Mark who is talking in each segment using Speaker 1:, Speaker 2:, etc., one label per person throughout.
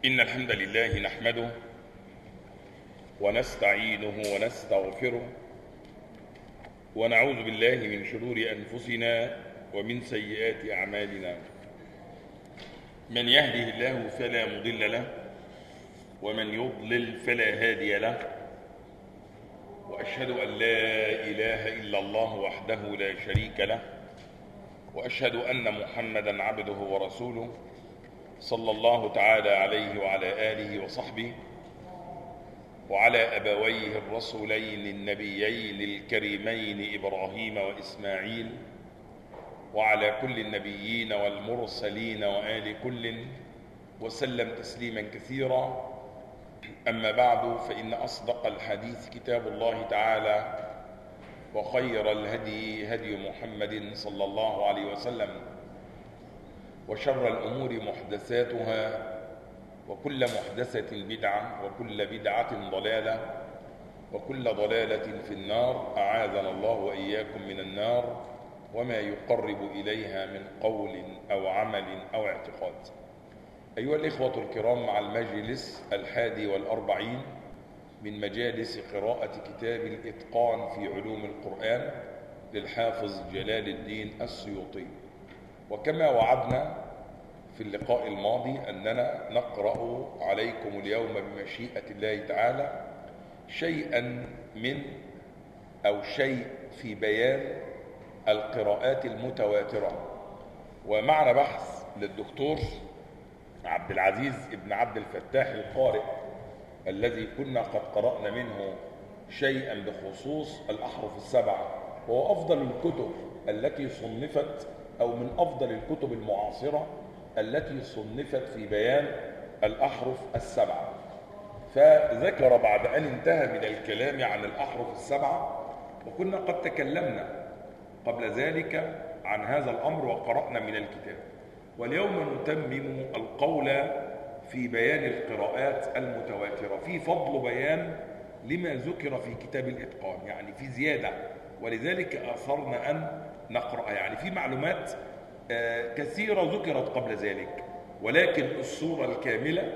Speaker 1: إن الحمد لله نحمده ونستعينه ونستغفره ونعوذ بالله من شرور أنفسنا ومن سيئات أعمالنا. من يهده الله فلا مضل له ومن يضلل فلا هادي له، وأشهد أن لا إله إلا الله وحده لا شريك له، وأشهد أن محمدا عبده ورسوله صلى الله تعالى عليه وعلى آله وصحبه وعلى أبويه الرسولين النبيين الكريمين إبراهيم وإسماعيل وعلى كل النبيين والمرسلين وآل كل وسلم تسليما كثيرا. أما بعد، فإن أصدق الحديث كتاب الله تعالى، وخير الهدي هدي محمد صلى الله عليه وسلم، وشر الأمور محدثاتها، وكل محدثة بدعة، وكل بدعة ضلالة، وكل ضلالة في النار. أعاذنا الله وإياكم من النار وما يقرب إليها من قول أو عمل أو اعتقاد. أيها الإخوة الكرام، مع المجلس 41 من مجالس قراءة كتاب الإتقان في علوم القرآن للحافظ جلال الدين السيوطي. وكما وعدنا في اللقاء الماضي أننا نقرأ عليكم اليوم بمشيئة الله تعالى شيئا من أو شيء في بيان القراءات المتواترة. ومعنا بحث للدكتور عبد العزيز ابن عبد الفتاح القارئ الذي كنا قد قرأنا منه شيئا بخصوص الأحرف السبعة، وهو أفضل الكتب التي صنفت أو من أفضل الكتب المعاصرة التي صنفت في بيان الأحرف السبعة. فذكر بعد أن انتهى من الكلام عن الأحرف السبعة، وكنا قد تكلمنا قبل ذلك عن هذا الأمر وقرأنا من الكتاب، واليوم نتمم القول في بيان القراءات المتواترة في فضل بيان لما ذكر في كتاب الإتقان، يعني في زيادة، ولذلك أثرنا أن نقرأ. يعني في معلومات كثيرة ذكرت قبل ذلك، ولكن الصورة الكاملة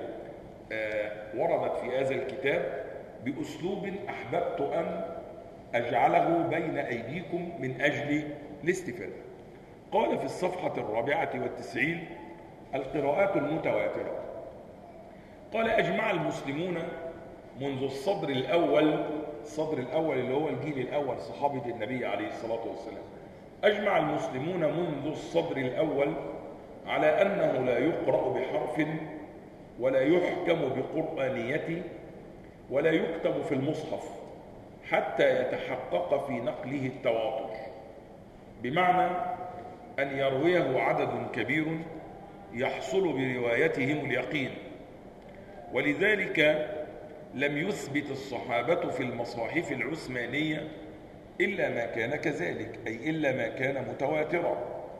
Speaker 1: وردت في هذا الكتاب بأسلوب أحببت أن أجعله بين أيديكم من أجل الاستفادة. قال في الصفحة 94 القراءات المتواترة. قال: أجمع المسلمون منذ الصدر الأول اللي هو الجيل الأول صحابة النبي عليه الصلاة والسلام، أجمع المسلمون منذ الصدر الأول على أنه لا يقرأ بحرف ولا يحكم بقرآنيته ولا يكتب في المصحف حتى يتحقق في نقله التواتر، بمعنى أن يرويه عدد كبير يحصل بروايتهم اليقين. ولذلك لم يثبت الصحابة في المصاحف العثمانية إلا ما كان كذلك، أي إلا ما كان متواترا،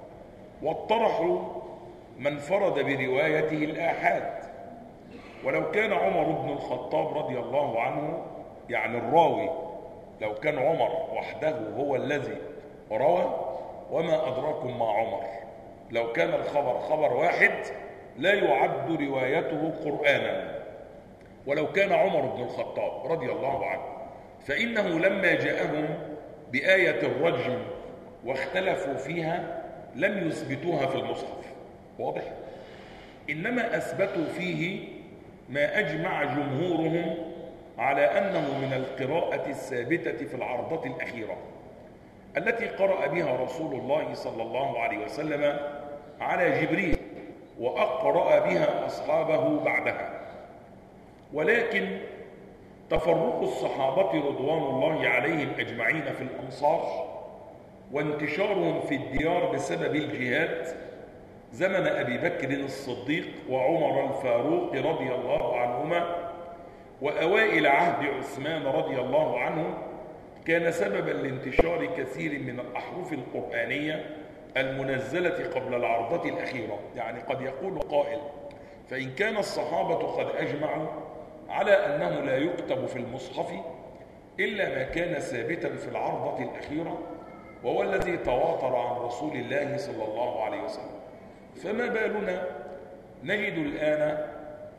Speaker 1: واطرحوا من فرد بروايته الآحاد. ولو كان عمر بن الخطاب رضي الله عنه، يعني الراوي، لو كان عمر وحده هو الذي روى، وما أدراكم مع عمر، لو كان الخبر خبر واحد لا يعد روايته قرآنا، ولو كان عمر بن الخطاب رضي الله عنه، فإنه لما جاءهم بآية الرجم واختلفوا فيها لم يثبتوها في المصحف، واضح؟ إنما أثبتوا فيه ما أجمع جمهورهم على أنه من القراءة الثابتة في العرضة الأخيرة التي قرأ بها رسول الله صلى الله عليه وسلم على جبريل، وأقرأ بها أصحابه بعدها. ولكن تفرق الصحابة رضوان الله عليهم أجمعين في الأمصار وانتشارهم في الديار بسبب الجهاد زمن أبي بكر الصديق وعمر الفاروق رضي الله عنهما وأوائل عهد عثمان رضي الله عنه كان سببا لانتشار كثير من الأحرف القرآنية المنزلة قبل العرضة الأخيرة. يعني قد يقول قائل: فإن كان الصحابة قد أجمعوا على أنه لا يكتب في المصحف إلا ما كان ثابتا في العرضة الأخيرة وهو الذي تواتر عن رسول الله صلى الله عليه وسلم، فما بالنا نجد الآن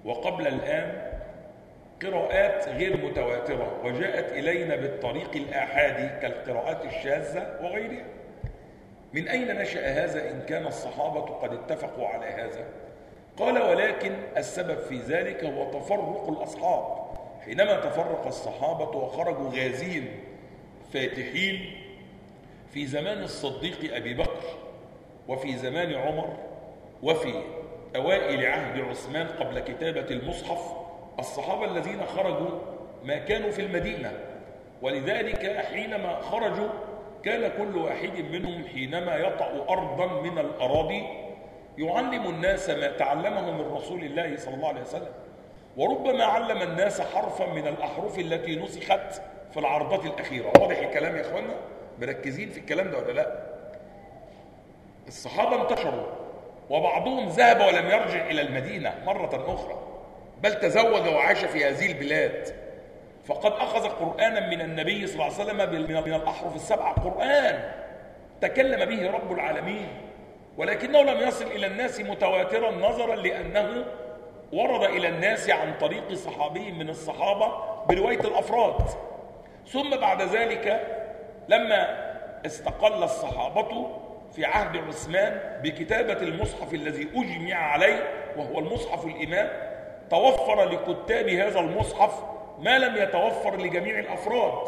Speaker 1: وقبل الآن قراءات غير متواترة وجاءت إلينا بالطريق الآحادي كالقراءات الشاذة وغيرها. من أين نشأ هذا إن كان الصحابة قد اتفقوا على هذا؟ قال: ولكن السبب في ذلك هو تفرق الأصحاب. حينما تفرق الصحابة وخرجوا غازين فاتحين في زمان الصديق أبي بكر وفي زمان عمر وفي أوائل عهد عثمان قبل كتابة المصحف، الصحابة الذين خرجوا ما كانوا في المدينة، ولذلك حينما خرجوا كان كل واحد منهم حينما يطأ أرضا من الأراضي يعلم الناس ما تعلمه من رسول الله صلى الله عليه وسلم، وربما علم الناس حرفا من الأحرف التي نسخت في العرضات الأخيرة. واضح الكلام يا إخوانا؟ مركزين في الكلام ده ولا لا؟ الصحابة انتشروا وبعضهم ذهب ولم يرجع إلى المدينة مرة أخرى، بل تزوج وعاش في هذه البلاد، فقد أخذ قرآنا من النبي صلى الله عليه وسلم من الأحرف السبعة، قرآن تكلم به رب العالمين، ولكنه لم يصل إلى الناس متواترا نظرا لأنه ورد إلى الناس عن طريق صحابي من الصحابة برواية الأفراد. ثم بعد ذلك لما استقل الصحابة في عهد عثمان بكتابة المصحف الذي أجمع عليه وهو المصحف الإمام، توفر لكتاب هذا المصحف ما لم يتوفر لجميع الأفراد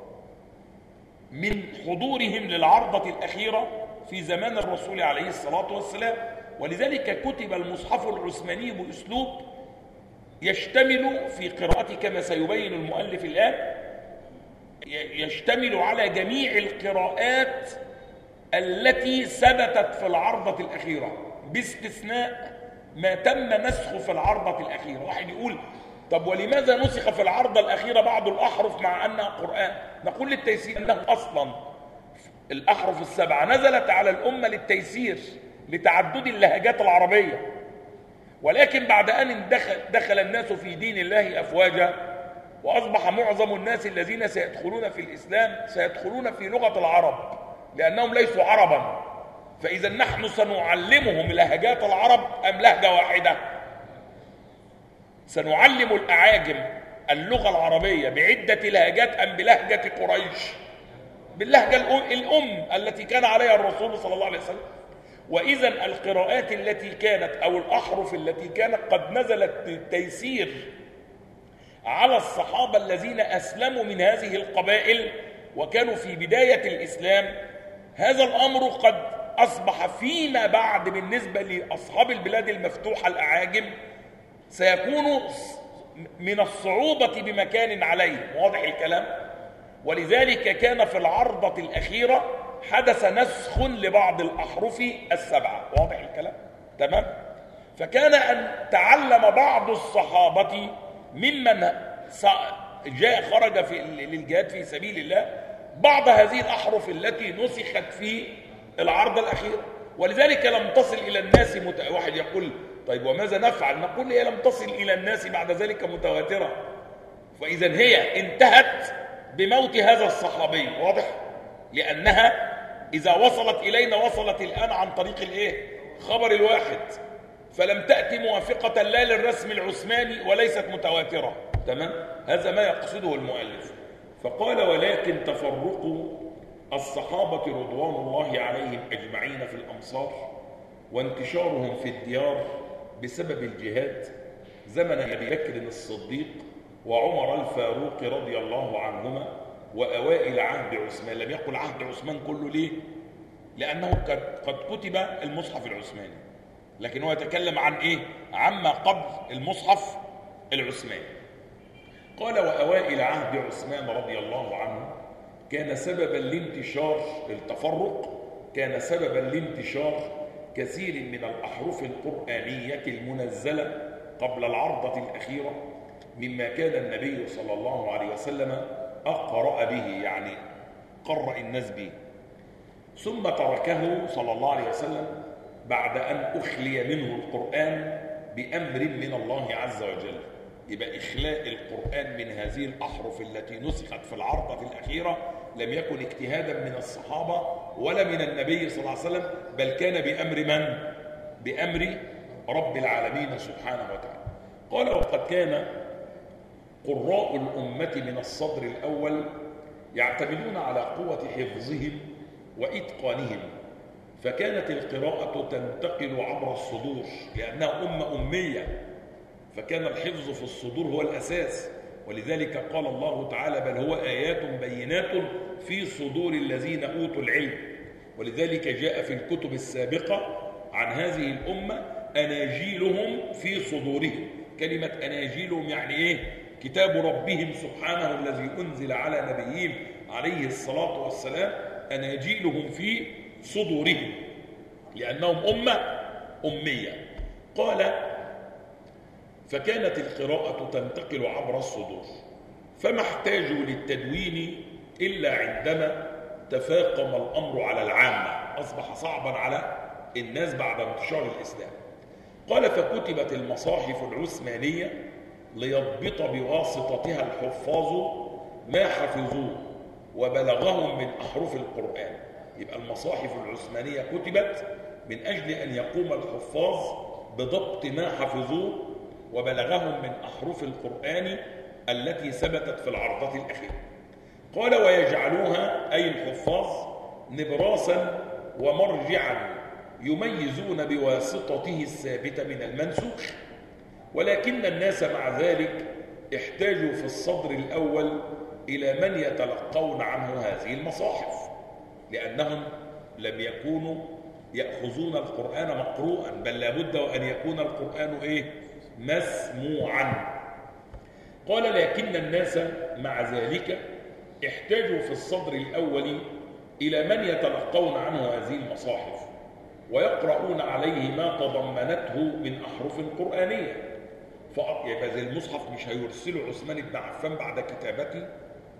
Speaker 1: من حضورهم للعرضة الأخيرة في زمان الرسول عليه الصلاة والسلام. ولذلك كتب المصحف العثماني بأسلوب يشتمل في قراءته كما سيبين المؤلف الآن، يشتمل على جميع القراءات التي ثبتت في العرضة الأخيرة باستثناء ما تم نسخه في العرضة الأخيرة. واحد يقول: طب ولماذا نسخ في العرضة الأخيرة بعض الأحرف مع أنها قرآن؟ نقول للتيسير أنه أصلا الأحرف السبعة نزلت على الأمة للتيسير لتعدد اللهجات العربية، ولكن بعد أن دخل الناس في دين الله أفواجا وأصبح معظم الناس الذين سيدخلون في الإسلام سيدخلون في لغة العرب لأنهم ليسوا عربا، فإذا نحن سنعلمهم لهجات العرب أم لهجة واحدة؟ سنعلم الأعاجم اللغة العربية بعدة لهجات أم بلهجة قريش؟ باللهجة الأم التي كان عليها الرسول صلى الله عليه وسلم. وإذا القراءات التي كانت أو الأحرف التي كانت قد نزلت للتيسير على الصحابة الذين أسلموا من هذه القبائل وكانوا في بداية الإسلام، هذا الأمر قد أصبح فيما بعد بالنسبة لأصحاب البلاد المفتوحة الأعاجم سيكون من الصعوبة بمكان عليه. واضح الكلام؟ ولذلك كان في العرضة الأخيرة حدث نسخ لبعض الأحرف السبعة. واضح الكلام؟ تمام؟ فكان أن تعلم بعض الصحابة ممن جاء خرج للجهاد في سبيل الله بعض هذه الأحرف التي نسخت في العرضة الأخيرة، ولذلك لم تصل إلى الناس واحد يقول: طيب وماذا نفعل؟ نقول: هي لم تصل إلى الناس بعد ذلك متواترة، فإذا هي انتهت بموت هذا الصحابي. واضح؟ لأنها إذا وصلت إلينا وصلت الآن عن طريق خبر الواحد، فلم تأتي موافقة لا للرسم العثماني وليست متواترة. تمام؟ هذا ما يقصده المؤلف. فقال: ولكن تفرق الصحابة رضوان الله عليهم أجمعين في الأمصار وانتشارهم في الديار بسبب الجهاد زمن أبي بكر الصديق وعمر الفاروق رضي الله عنهما وأوائل عهد عثمان. لم يقل عهد عثمان كله. ليه؟ لأنه قد كتب المصحف العثماني، لكن هو يتكلم عن عما قبل المصحف العثماني. قال: وأوائل عهد عثمان رضي الله عنه كان سببا لانتشار التفرق، كان سببا لانتشار كثير من الأحرف القرآنية المنزلة قبل العرضة الأخيرة مما كان النبي صلى الله عليه وسلم أقرأ به، يعني قرأ الناس به، ثم تركه صلى الله عليه وسلم بعد أن أخلي منه القرآن بأمر من الله عز وجل. يبقى إخلاء القرآن من هذه الأحرف التي نسخت في العرضة الأخيرة لم يكن اجتهادا من الصحابة ولا من النبي صلى الله عليه وسلم، بل كان بأمر من؟ بأمر رب العالمين سبحانه وتعالى. قال: وقد كان قراء الأمة من الصدر الأول يعتمدون على قوة حفظهم وإتقانهم، فكانت القراءة تنتقل عبر الصدور لأنها أمة أمية، فكان الحفظ في الصدور هو الأساس. ولذلك قال الله تعالى: بل هو آيات بينات في صدور الذين أوتوا العلم. ولذلك جاء في الكتب السابقة عن هذه الأمة: أناجيلهم في صدورهم. كلمة أناجيلهم يعني إيه؟ كتاب ربهم سبحانه الذي أنزل على نبيهم عليه الصلاة والسلام، أناجيلهم في صدورهم، لأنهم أمة أمية. قال: فكانت القراءة تنتقل عبر الصدور، فما احتاجوا للتدوين إلا عندما تفاقم الأمر على العامة، أصبح صعبا على الناس بعد انتشار الإسلام. قال: فكتبت المصاحف العثمانية ليضبط بواسطتها الحفاظ ما حفظوه وبلغهم من أحرف القرآن. يبقى المصاحف العثمانية كتبت من أجل أن يقوم الحفاظ بضبط ما حفظوه وبلغهم من أحرف القرآن التي ثبتت في العرضة الأخيرة. قال: ويجعلوها أي الحفاظ نبراسا ومرجعا يميزون بواسطته الثابتة من المنسوخ. ولكن الناس مع ذلك احتاجوا في الصدر الأول إلى من يتلقون عنه هذه المصاحف، لأنهم لم يكونوا يأخذون القرآن مقروءا، بل لابد وأن يكون القرآن مسموعا. قال: لكن الناس مع ذلك احتاجوا في الصدر الأول إلى من يتلقون عنه هذه المصاحف ويقرؤون عليه ما تضمنته من أحرف قرآنية. يبقى زي المصحف مش هيرسله عثمان بن عفان بعد كتابته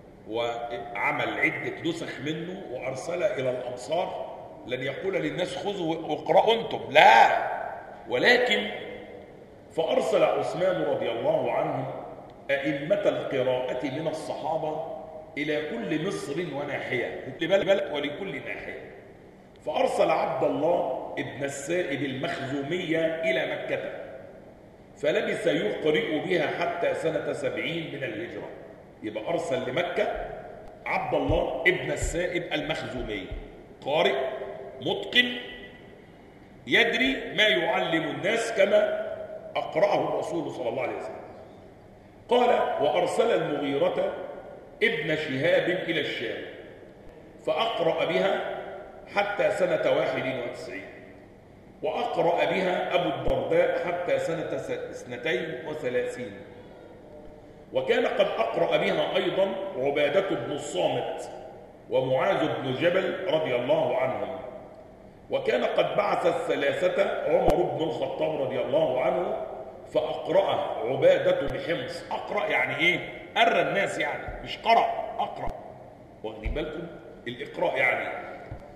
Speaker 1: وعمل عدة نسخ منه وأرسل إلى الأمصار، لن يقول للناس خذوا واقرأوا أنتم، لا، ولكن فأرسل عثمان رضي الله عنه أئمة القراءة من الصحابة إلى كل مصر وناحية، كل بلد ولكل ناحية. فأرسل عبد الله ابن السائب المخزومية إلى مكة، فلبث يقرئ بها حتى سنة 70 من الهجرة. يبقى أرسل لمكة عبد الله ابن السائب المخزومي، قارئ متقن يدري ما يعلم الناس كما أقرأه الرسول صلى الله عليه وسلم. قال: وأرسل المغيرة ابن شهاب إلى الشام فأقرأ بها حتى سنة 91، وأقرأ بها أبو الدرداء حتى سنة 32، وكان قد أقرأ بها أيضا عبادة بن الصامت ومعاذ بن جبل رضي الله عنهم. وكان قد بعث الثلاثة عمر بن الخطاب رضي الله عنه فأقرأ عبادة بحمص. أقرأ يعني إيه؟ أرى الناس يعني، مش قرأ، أقرأ، واخدين بالكم؟ الإقراء يعني.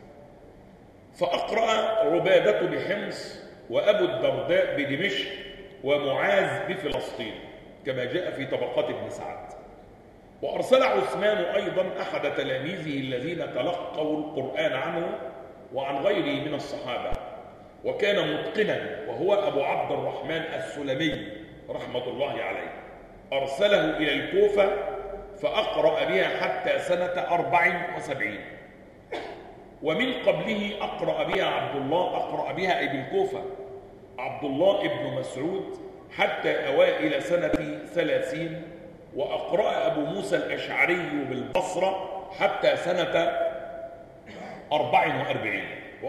Speaker 1: فأقرأ عبادة بحمص وأبو الدرداء بدمشق ومعاذ بفلسطين كما جاء في طبقات ابن سعد. وأرسل عثمان أيضا أحد تلاميذه الذين تلقوا القرآن عنه وعن غيره من الصحابة، وكان متقنا، وهو أبو عبد الرحمن السلمي رحمة الله عليه. أرسله إلى الكوفة فأقرأ بها حتى سنة 74، ومن قبله أقرأ بها أي بالكوفة عبد الله ابن مسعود حتى أوائل سنة 30، وأقرأ أبو موسى الأشعري بالبصرة حتى سنة 44.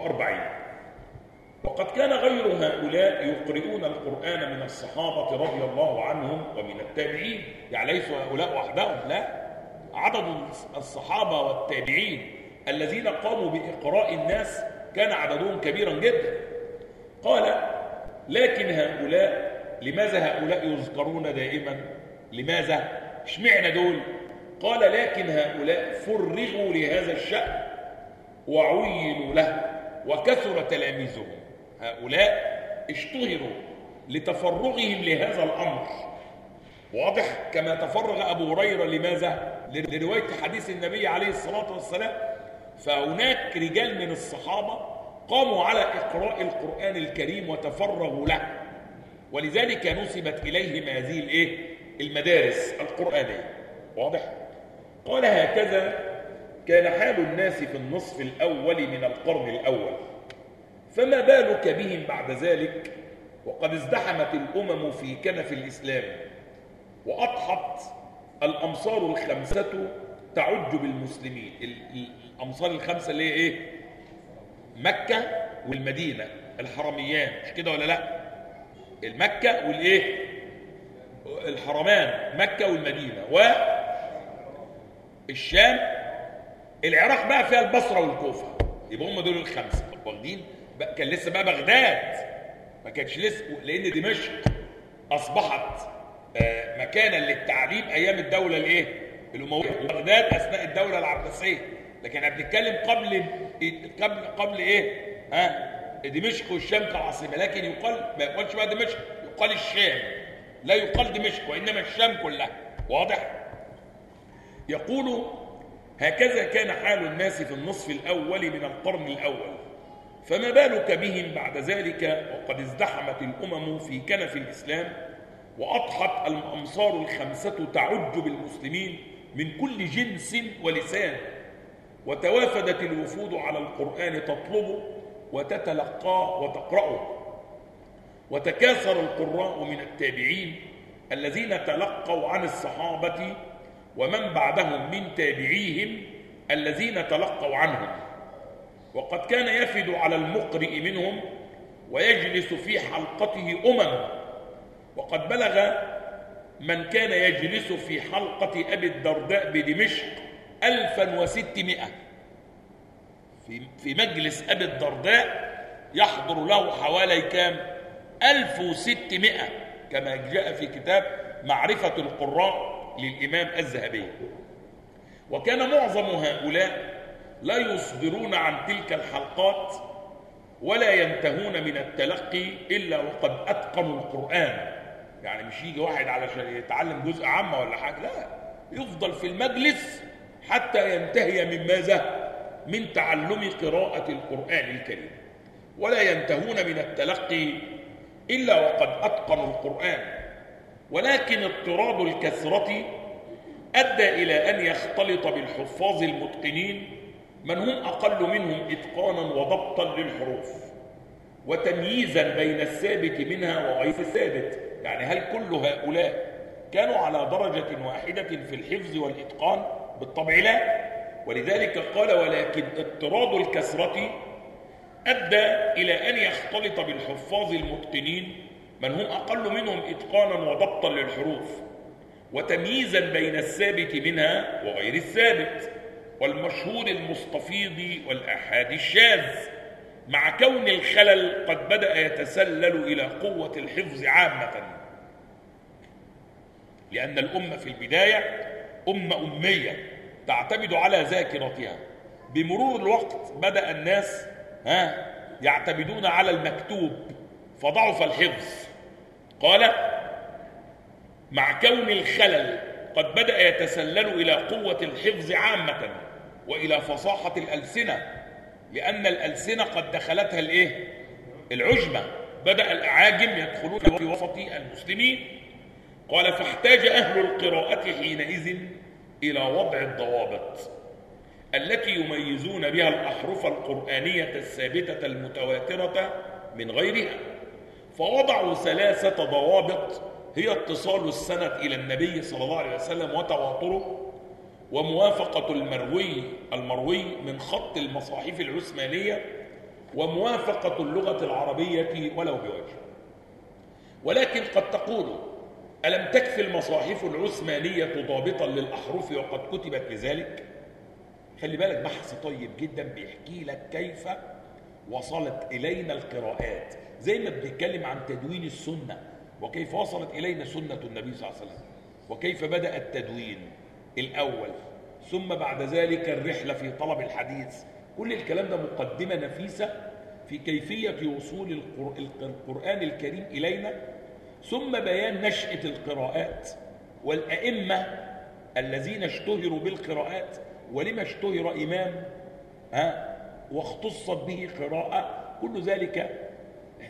Speaker 1: وقد كان غير هؤلاء يقرؤون القرآن من الصحابة رضي الله عنهم ومن التابعين، يعني ليسوا هؤلاء وحدهم، لا، عدد الصحابة والتابعين الذين قاموا بإقراء الناس كان عددهم كبيرا جدا. قال: لكن هؤلاء، لماذا هؤلاء يذكرون دائما؟ لماذا؟ اشمعنى دول؟ قال: لكن هؤلاء فرغوا لهذا الشأن وعينوا له وكثر تلاميذهم. هؤلاء اشتهروا لتفرغهم لهذا الأمر، واضح؟ كما تفرغ أبو هريرة لماذا؟ لرواية حديث النبي عليه الصلاة والسلام. فهناك رجال من الصحابة قاموا على إقراء القرآن الكريم وتفرغوا له، ولذلك نسبت إليهم هذه المدارس القرآنية. واضح؟ قال: هكذا كان حال الناس في النصف الأول من القرن الأول، فما بالك بهم بعد ذلك وقد ازدحمت الأمم في كنف الإسلام، وأضحت الأمصار الخمسة تعج بالمسلمين. الأمصار الخمسة اللي هي مكة والمدينة الحرميان، مش كده ولا لا؟ المكة الحرمان، مكة والمدينة والشام. العراق بقى فيها البصرة والكوفة، يبقى هم دول الخمسة. طب واخدين؟ كان لسه بقى بغداد ما كانش لسه، لأن دمشق أصبحت مكانا للتعليم أيام الدولة الأموية، وبغداد أثناء الدولة العباسية. لكن احنا بنتكلم قبل دمشق والشام كعاصمة. لكن ما يقالش بقى دمشق، يقال الشام، لا يقال دمشق وإنما الشام كلها. واضح؟ يقول: هكذا كان حال الناس في النصف الأول من القرن الأول، فما بالك بهم بعد ذلك وقد ازدحمت الأمم في كنف الإسلام، وأضحت الأمصار الخمسة تعج بالمسلمين من كل جنس ولسان، وتوافدت الوفود على القرآن تطلبه وتتلقاه وتقرأه، وتكاثر القراء من التابعين الذين تلقوا عن الصحابة ومن بعدهم من تابعيهم الذين تلقوا عنهم، وقد كان يفد على المقرئ منهم ويجلس في حلقته وقد بلغ من كان يجلس في حلقة أبي الدرداء بدمشق 1600. في مجلس أبي الدرداء يحضر له حوالي كام؟ 1600، كما جاء في كتاب معرفة القراء للإمام الذهبي. وكان معظم هؤلاء لا يصدرون عن تلك الحلقات ولا ينتهون من التلقي إلا وقد أتقنوا القرآن. يعني مش يجي واحد علشان يتعلم جزء عامة ولا حاجة، لا، يفضل في المجلس حتى ينتهي من ماذا؟ من تعلم قراءة القرآن الكريم، ولا ينتهون من التلقي إلا وقد أتقنوا القرآن. ولكن اضطراد الكثرة أدى إلى أن يختلط بالحفاظ المتقنين من هم أقل منهم إتقانا وضبطا للحروف وتمييزا بين الثابت منها وغير الثابت. يعني هل كل هؤلاء كانوا على درجة واحدة في الحفظ والإتقان؟ بالطبع لا. ولذلك قال: ولكن اضطراد الكثرة أدى إلى أن يختلط بالحفاظ المتقنين من هم أقل منهم إتقانا وضبطا للحروف وتمييزا بين الثابت منها وغير الثابت والمشهور المستفيض والآحاد الشاذ، مع كون الخلل قد بدأ يتسلل إلى قوة الحفظ عامة، لأن الأمة في البداية أمية تعتمد على ذاكرتها. بمرور الوقت بدأ الناس يعتمدون على المكتوب فضعف الحفظ. قال: مع كون الخلل قد بدأ يتسلل إلى قوة الحفظ عامة وإلى فصاحة الألسنة، لأن الألسنة قد دخلتها العجمة، بدأ الأعاجم يدخلون في وسط المسلمين. قال: فاحتاج أهل القراءة حينئذ إلى وضع الضوابط التي يميزون بها الأحرف القرآنية الثابتة المتواترة من غيرها، فوضعوا 3 ضوابط هي اتصال السند إلى النبي صلى الله عليه وسلم وتواتره، وموافقة المروي من خط المصاحف العثمانية، وموافقة اللغة العربية ولو بوجه. ولكن قد تقول: ألم تكفي المصاحف العثمانية ضابطا للأحرف وقد كتبت لذلك؟ خلي بالك، بحث طيب جدا بيحكي لك كيف وصلت إلينا القراءات، زي ما بنتكلم عن تدوين السنة وكيف وصلت إلينا سنة النبي صلى الله عليه وسلم، وكيف بدأ التدوين الأول، ثم بعد ذلك الرحلة في طلب الحديث. كل الكلام ده مقدمة نفيسة في كيفية وصول القرآن الكريم إلينا، ثم بيان نشأة القراءات والأئمة الذين اشتهروا بالقراءات، ولما اشتهر إمام واختصت به قراءة. كل ذلك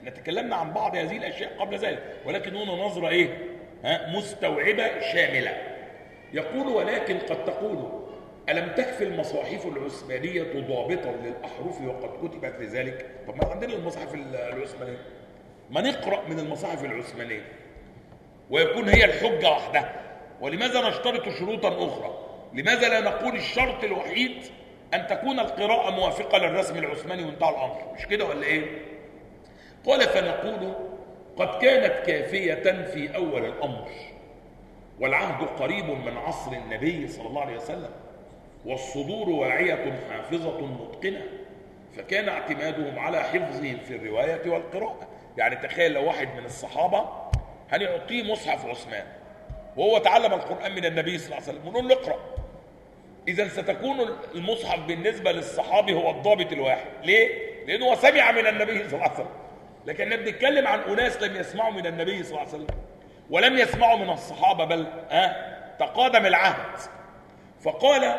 Speaker 1: احنا تكلمنا عن بعض هذه الأشياء قبل ذلك، ولكن هنا نظرة إيه؟ مستوعبة شاملة. يقول: ولكن قد تقول ألم تكفي المصاحف العثمانية ضابطا للأحرف وقد كتبت لذلك؟ طب ما عندنا المصاحف العثمانية، ما نقرأ من المصاحف العثمانية ويكون هي الحجة وحدها. ولماذا نشترط شروطا أخرى؟ لماذا لا نقول الشرط الوحيد أن تكون القراءة موافقة للرسم العثماني وانتهى الأمر؟ مش كده ولا إيه؟ قال: فنقول قد كانت كافية في أول الأمر، والعهد قريب من عصر النبي صلى الله عليه وسلم، والصدور واعية حافظة متقنة، فكان اعتمادهم على حفظهم في الرواية والقراءة. يعني تخيل لو واحد من الصحابة هنعطيه مصحف عثمان وهو تعلم القرآن من النبي صلى الله عليه وسلم ونقول له اقرأ، إذن ستكون المصحف بالنسبة للصحابي هو الضابط الواحد. ليه؟ لأنه هو سمع من النبي صلى الله عليه وسلم، لكن بنتكلم عن أناس لم يسمعوا من النبي صلى الله عليه وسلم ولم يسمعوا من الصحابة، بل تقادم العهد. فقال: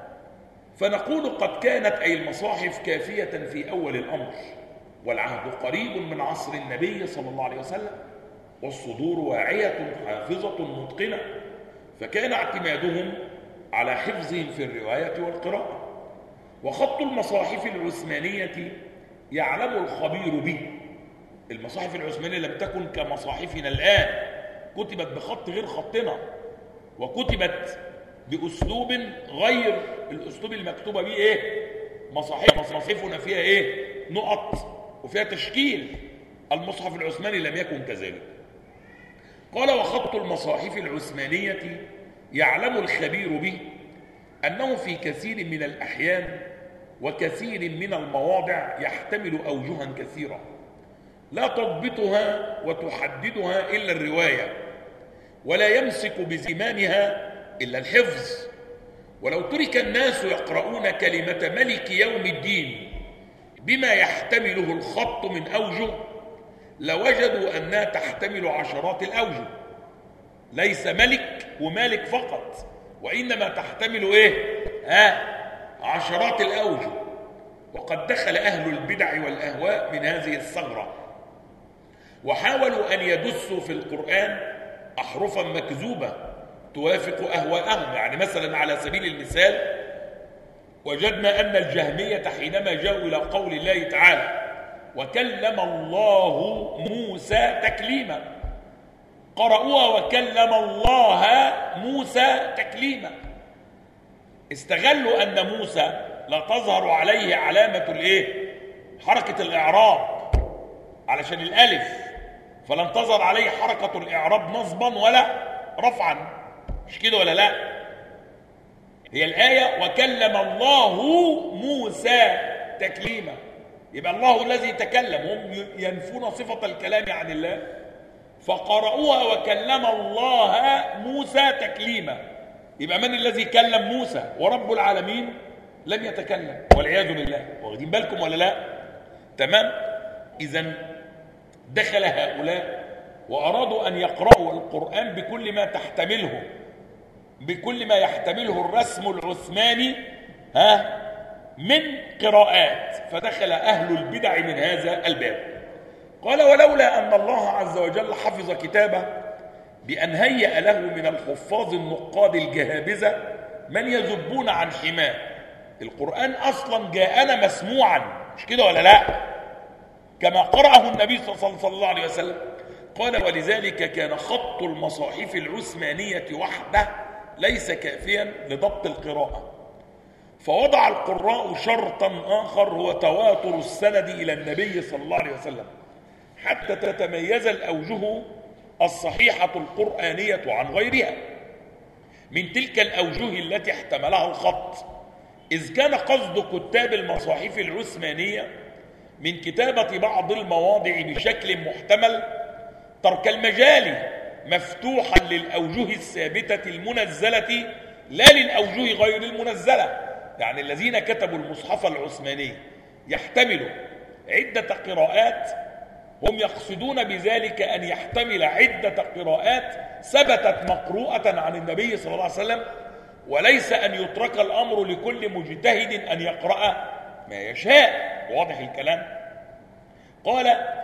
Speaker 1: فنقول قد كانت أي المصاحف كافية في أول الأمر، والعهد قريب من عصر النبي صلى الله عليه وسلم، والصدور واعية حافظة متقنة، فكان اعتمادهم على حفظهم في الرواية والقراءة. وخط المصاحف العثمانية يعلم الخبير به. المصاحف العثمانية لم تكن كمصاحفنا الآن، كتبت بخط غير خطنا، وكتبت بأسلوب غير الأسلوب المكتوبة به إيه؟ مصاحفنا فيها إيه؟ نقط وفيها تشكيل. المصحف العثماني لم يكن كذلك. قال: وخط المصاحف العثمانية يعلم الخبير به أنه في كثير من الأحيان وكثير من المواضع يحتمل أوجها كثيرة لا تضبطها وتحددها إلا الرواية، ولا يمسك بزمامها إلا الحفظ. ولو ترك الناس يقرؤون كلمة ملك يوم الدين بما يحتمله الخط من أوجه لوجدوا أنها تحتمل عشرات الأوجه، ليس ملك ومالك فقط، وإنما تحتمل إيه؟ عشرات الأوجه. وقد دخل أهل البدع والأهواء من هذه الثغرة وحاولوا أن يدسوا في القرآن أحرفا مكذوبة توافق أهواءهم. يعني مثلا على سبيل المثال وجدنا أن الجهمية حينما جاءوا إلى قول الله تعالى: وكلم الله موسى تكليما، قرأوها وكلم الله موسى تكليما. استغلوا أن موسى لا تظهر عليه علامة الإيه؟ حركة الإعراب علشان الألف، فلن تظهر عليه حركة الإعراب نصبا ولا رفعا. مش كده ولا لا؟ هي الآية وكلم الله موسى تكليما، يبقى الله الذي تكلم، هم ينفون صفة الكلام عن الله، فقرأوها وكلم الله موسى تكليما. يبقى من الذي كلم موسى؟ ورب العالمين لم يتكلم والعياذ بالله. واخدين بالكم ولا لا؟ تمام. إذن دخل هؤلاء وأرادوا أن يقرأوا القرآن بكل ما يحتمله الرسم العثماني من قراءات، فدخل أهل البدع من هذا الباب. قال: ولولا أن الله عز وجل حفظ كتابه بأن هيأ له من الحفاظ النقاد الجهابذة من يذبون عن حماه. القرآن أصلا جاءنا مسموعا، مش كده ولا لا؟ كما قرأه النبي صلى الله عليه وسلم. قال: ولذلك كان خط المصاحف العثمانية وحده ليس كافيا لضبط القراءة، فوضع القراء شرطا آخر هو تواتر السند إلى النبي صلى الله عليه وسلم حتى تتميز الأوجه الصحيحة القرآنية عن غيرها من تلك الأوجه التي احتملها الخط. إذ كان قصد كتاب المصاحف العثمانية من كتابة بعض المواضع بشكل محتمل ترك المجال مفتوحا للأوجه الثابتة المنزلة لا للأوجه غير المنزلة. يعني الذين كتبوا المصحف العثماني يحتملوا عدة قراءات، هم يقصدون بذلك أن يحتمل عدة قراءات ثبتت مقروءة عن النبي صلى الله عليه وسلم، وليس أن يترك الأمر لكل مجتهد أن يقرأ ما يشاء. واضح الكلام؟ قال: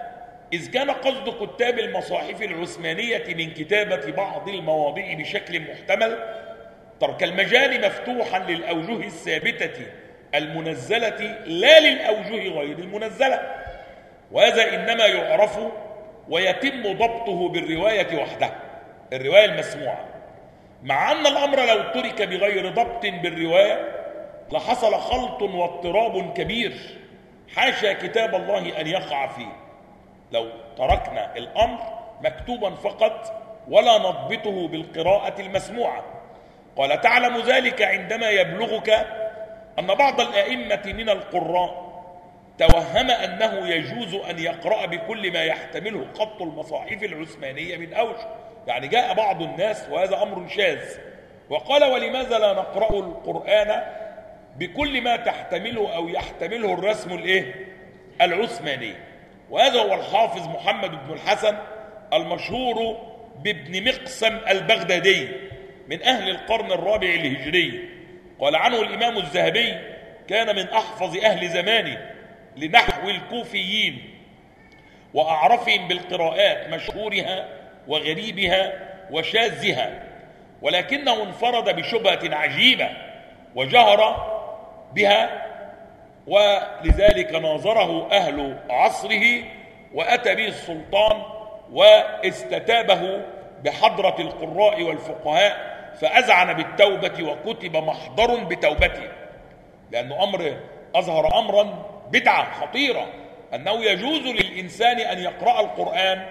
Speaker 1: إذ كان قصد كتاب المصاحف العثمانية من كتابة بعض المواضيع بشكل محتمل ترك المجال مفتوحا للأوجه الثابتة المنزلة لا للأوجه غير المنزلة، وهذا إنما يعرف ويتم ضبطه بالرواية وحدها، الرواية المسموعة، مع أن الأمر لو ترك بغير ضبط بالرواية لحصل خلط واضطراب كبير حاشا كتاب الله أن يقع فيه لو تركنا الأمر مكتوبا فقط ولا نضبطه بالقراءة المسموعة. قال: تعلم ذلك عندما يبلغك أن بعض الأئمة من القراء توهم أنه يجوز أن يقرأ بكل ما يحتمله خط المصاحف العثمانية من أوجه. يعني جاء بعض الناس، وهذا أمر شاذ، وقال: ولماذا لا نقرأ القرآن بكل ما تحتمله أو يحتمله الرسم العثماني. وهذا هو الحافظ محمد بن الحسن المشهور بابن مقسم البغدادي من أهل القرن الرابع الهجري. قال عنه الإمام الذهبي: كان من أحفظ أهل زمانه لنحو الكوفيين وأعرفهم بالقراءات، مشهورها وغريبها وشاذها، ولكنه انفرد بشبهة عجيبة وجهر بها، ولذلك ناظره أهل عصره وأتى به السلطان واستتابه بحضرة القراء والفقهاء فأذعن بالتوبة وكتب محضر بتوبته، لأنه أمر أظهر أمرا بدعة خطيرة، أنه يجوز للإنسان أن يقرأ القرآن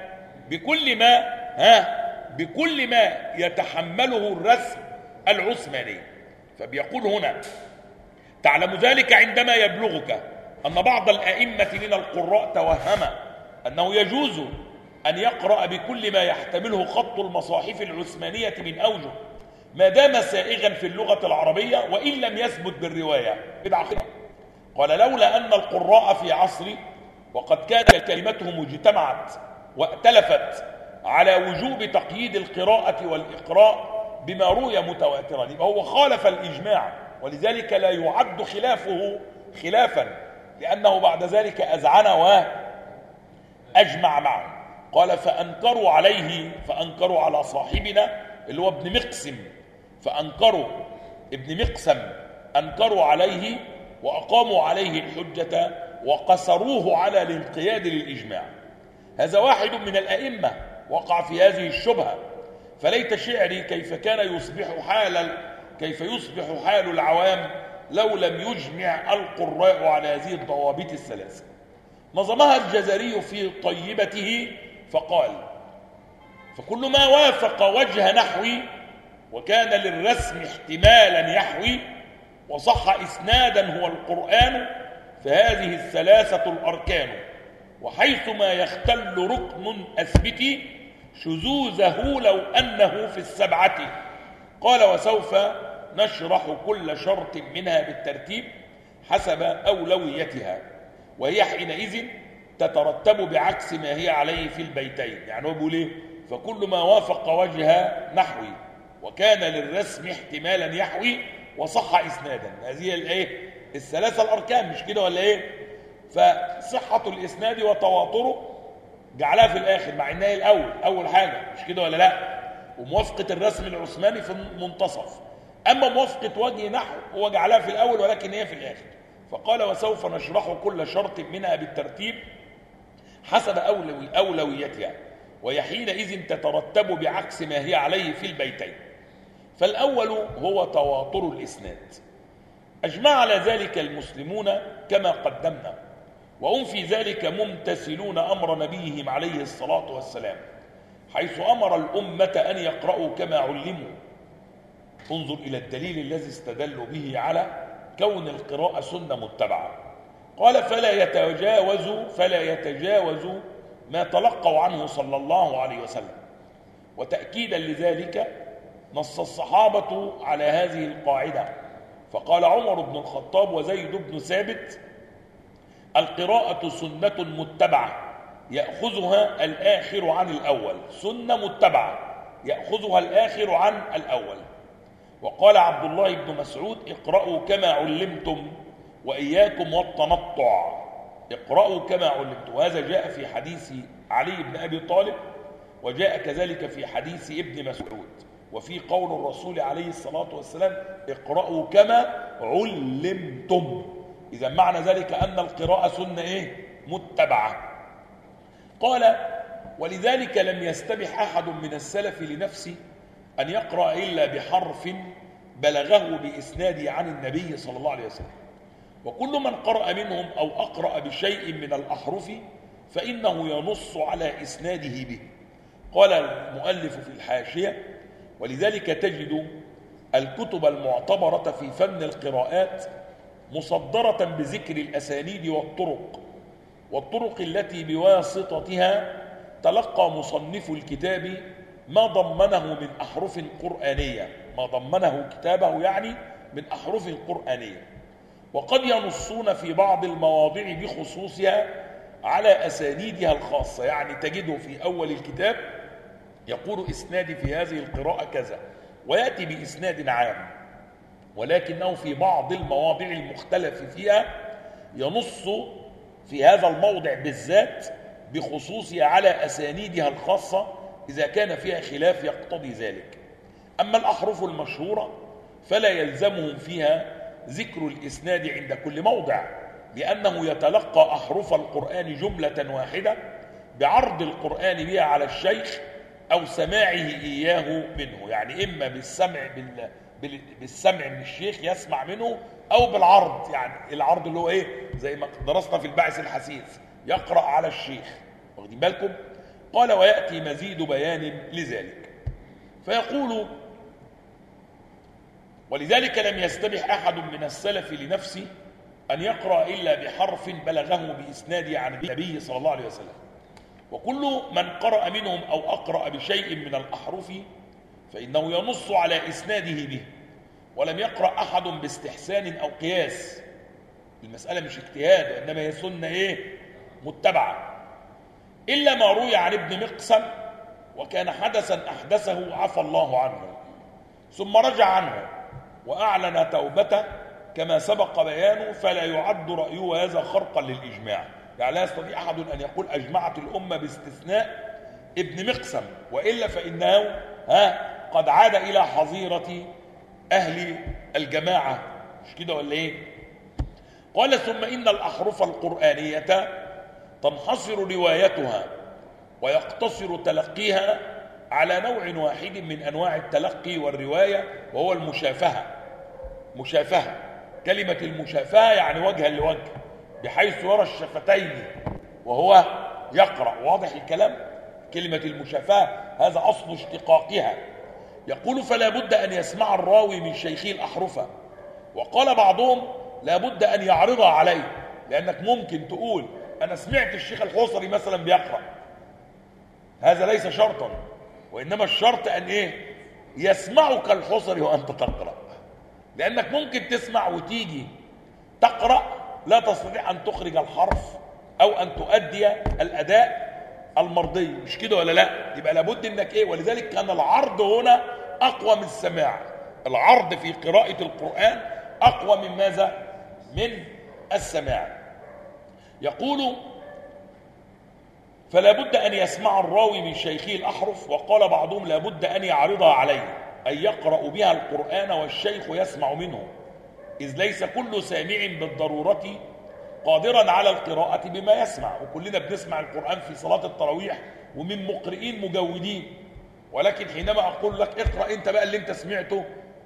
Speaker 1: بكل ما يتحمله الرسم العثماني. فبيقول هنا: تعلم ذلك عندما يبلغك أن بعض الأئمة من القراء توهم أنه يجوز أن يقرأ بكل ما يحتمله خط المصاحف العثمانية من أوجه ما دام سائغا في اللغة العربية وإن لم يثبت بالرواية. قال: لولا أن القراء في عصري وقد كانت كلمتهم اجتمعت وائتلفت على وجوب تقييد القراءة والإقراء بما روي متواترا، يبقى هو خالف الإجماع، ولذلك لا يعد خلافه خلافا، لأنه بعد ذلك أذعن وأجمع معه. قال: فأنكروا على صاحبنا اللي هو ابن مقسم، ابن مقسم أنكروا عليه وأقاموا عليه الحجة وقصروه على الانقياد للإجماع. هذا واحد من الأئمة وقع في هذه الشبهة، فليت شعري كيف يصبح حال العوام لو لم يجمع القراء على هذه الضوابط الثلاثة. نظمها الجزري في طيبته فقال: فكل ما وافق وجه نحوي وكان للرسم احتمالا يحوي وصح إسنادا هو القرآن فهذه الثلاثة الأركان، وحيثما يختل ركن أثبت شذوذه لو أنه في السبعة. قال: وسوف نشرح كل شرط منها بالترتيب حسب أولويتها، وهي حينئذ تترتب بعكس ما هي عليه في البيتين. يعني هو بيقول ايه؟ فكل ما وافق وجه نحوي وكان للرسم احتمالا يحوي وصح إسنادا، هذه الثلاثة الأركان، مش كده ولا ايه؟ فصحة الإسناد وتواتره جعلها في الآخر، مع إنها أول حاجة، مش كده ولا لا؟ وموافقة الرسم العثماني في المنتصف، أما موافقة وجه نحو هو جعلها في الأول ولكن هي في الآخر. فقال: وسوف نشرح كل شرط منها بالترتيب حسب أولويتها، وهي حينئذ تترتب بعكس ما هي عليه في البيتين. فالأول هو تواتر الإسناد، أجمع على ذلك المسلمون كما قدمنا، وهم في ذلك ممتثلون أمر نبيهم عليه الصلاة والسلام، حيث أمر الأمة أن يقرأوا كما علموا. انظر إلى الدليل الذي استدلوا به على كون القراءة سنة متبعة. قال: فلا يتجاوز ما تلقوا عنه صلى الله عليه وسلم. وتأكيدا لذلك نص الصحابة على هذه القاعدة، فقال عمر بن الخطاب وزيد بن ثابت: القراءة سنة متبعة يأخذها الآخر عن الأول، سنة متبعة يأخذها الآخر عن الأول. وقال عبد الله بن مسعود: اقرأوا كما علمتم وإياكم والتنطع، اقرأوا كما علمتم. وهذا جاء في حديث علي بن أبي طالب، وجاء كذلك في حديث ابن مسعود، وفي قول الرسول عليه الصلاة والسلام: اقرأوا كما علمتم. إذا معنى ذلك أن القراءة سنة متبعة. قال: ولذلك لم يستبح أحد من السلف لنفسه أن يقرأ إلا بحرف بلغه بإسناده عن النبي صلى الله عليه وسلم، وكل من قرأ منهم أو أقرأ بشيء من الأحرف فإنه ينص على إسناده به. قال المؤلف في الحاشية: ولذلك تجد الكتب المعتبرة في فن القراءات مصدرة بذكر الأسانيد والطرق التي بواسطتها تلقى مصنف الكتاب ما ضمنه من أحرف قرآنية، ما ضمنه كتابه يعني من أحرف قرآنية، وقد ينصون في بعض المواضع بخصوصها على أسانيدها الخاصة. يعني تجده في أول الكتاب يقول إسنادي في هذه القراءة كذا، ويأتي بإسناد عام، ولكنه في بعض المواضع المختلف فيها ينص في هذا الموضع بالذات بخصوصها على أسانيدها الخاصة إذا كان فيها خلاف يقتضي ذلك. أما الأحرف المشهورة فلا يلزمهم فيها ذكر الإسناد عند كل موضع، لأنه يتلقى أحرف القرآن جملة واحدة بعرض القرآن بها على الشيخ أو سماعه إياه منه، يعني إما بالسمع من الشيخ يسمع منه، أو بالعرض، يعني العرض اللي هو زي ما درسنا في الباعث الحثيث، يقرأ على الشيخ. واخدين بالكم؟ قال: ويأتي مزيد بيان لذلك. فيقول: ولذلك لم يستبح أحد من السلف لنفسه أن يقرأ إلا بحرف بلغه بإسناده عن النبي صلى الله عليه وسلم، وكل من قرأ منهم أو أقرأ بشيء من الأحرف فإنه ينص على إسناده به، ولم يقرأ أحد باستحسان أو قياس. المسألة مش اجتهاد، وإنما هي سنة متبعة، إلا ما روي عن ابن مقسم وكان حدثا أحدثه عفى الله عنه ثم رجع عنه وأعلن توبته كما سبق بيانه، فلا يعد رأيه هذا خرقا للإجماع. يعني لا يستطيع أحد أن يقول أجمعت الأمة باستثناء ابن مقسم، وإلا فإنه قد عاد إلى حظيرة أهل الجماعة، مش كده ولا قال: ثم إن الأحرف القرآنية تنحصر روايتها ويقتصر تلقيها على نوع واحد من أنواع التلقي والرواية، وهو المشافهة. مشافهة، كلمة المشافهة يعني وجها لوجه، بحيث يرى الشفتين وهو يقرأ. واضح الكلام؟ كلمة المشافهة هذا أصل اشتقاقها. يقول: فلا بد أن يسمع الراوي من شيخه الأحرف، وقال بعضهم لا بد أن يعرضها عليه، لأنك ممكن تقول أنا سمعت الشيخ الحصري مثلا بيقرأ، هذا ليس شرطا، وإنما الشرط أن يسمعك الحصري وأنت تقرأ، لأنك ممكن تسمع وتيجي تقرأ لا تستطيع أن تخرج الحرف أو أن تؤدي الأداء المرضي، مش كده ولا لا؟ يبقى لابد أنك ولذلك كان العرض هنا أقوى من السماع. العرض في قراءة القرآن أقوى من ماذا؟ من السماع. يقول: فلا بد أن يسمع الراوي من شيخه الأحرف، وقال بعضهم لا بد أن يعرضها عليه، أي يقرأ بها القرآن والشيخ يسمع منه، إذ ليس كل سامع بالضرورة قادرا على القراءة بما يسمع. وكلنا بنسمع القرآن في صلاة التراويح ومن مقرئين مجودين، ولكن حينما أقول لك اقرأ أنت بقى اللي أنت سمعته،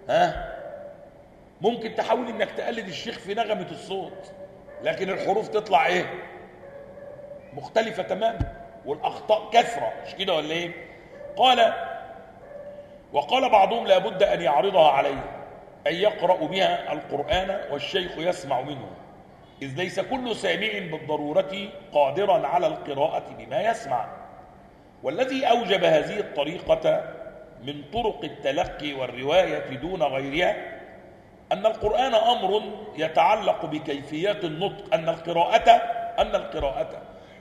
Speaker 1: ممكن تحاول أنك تقلد الشيخ في نغمة الصوت، لكن الحروف تطلع مختلفة تماما، والأخطاء كثرة، مش كده ولا قال: وقال بعضهم لا بد أن يعرضها عليه، أن يقرأ بها القرآن والشيخ يسمع منه، إذ ليس كل سامع بالضرورة قادرا على القراءة بما يسمع. والذي أوجب هذه الطريقة من طرق التلقي والرواية دون غيرها أن القرآن أمر يتعلق بكيفيات النطق، أن القراءة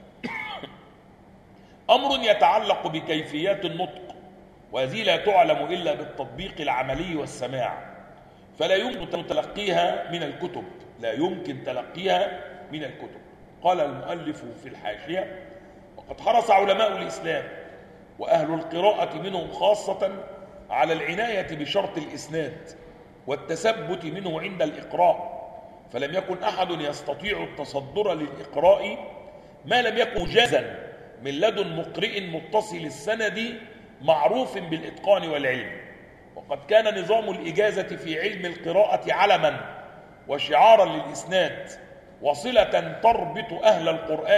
Speaker 1: أمر يتعلق بكيفيات النطق، وهذه لا تعلم إلا بالتطبيق العملي والسماع، فلا يمكن تلقيها من الكتب. قال المؤلف في الحاشية: وقد حرص علماء الإسلام وأهل القراءة منهم خاصة على العناية بشرط الإسناد والتثبت منه عند الإقراء، فلم يكن أحد يستطيع التصدر للإقراء ما لم يكن جازا من لدن مقرئ متصل السند معروف بالإتقان والعلم. وقد كان نظام الإجازة في علم القراءة علما وشعارا للإسناد، وصلة تربط أهل القرآن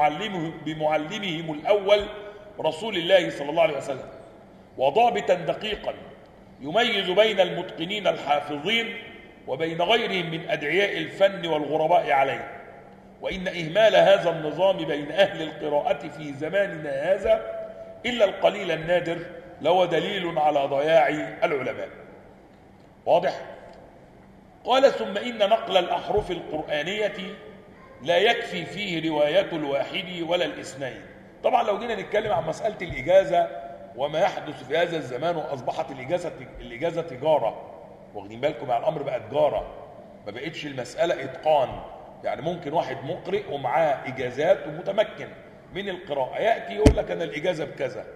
Speaker 1: بمعلمهم الأول رسول الله صلى الله عليه وسلم، وضابطا دقيقا يميز بين المتقنين الحافظين وبين غيرهم من أدعياء الفن والغرباء عليه. وإن إهمال هذا النظام بين أهل القراءة في زماننا هذا إلا القليل النادر لو دليل على ضياع العلماء. واضح؟ قال: ثم إن نقل الأحرف القرآنية لا يكفي فيه رواية الواحد ولا الاثنين. طبعا لو جينا نتكلم عن مسألة الإجازة وما يحدث في هذا الزمان، وأصبحت الإجازة تجارة، واخدين بالكم؟ يعني الأمر بقى تجارة، ما بقتش المسألة إتقان. يعني ممكن واحد مقرئ ومعاه إجازات ومتمكن من القراءة يأتي يقول لك أنا الإجازة بكذا،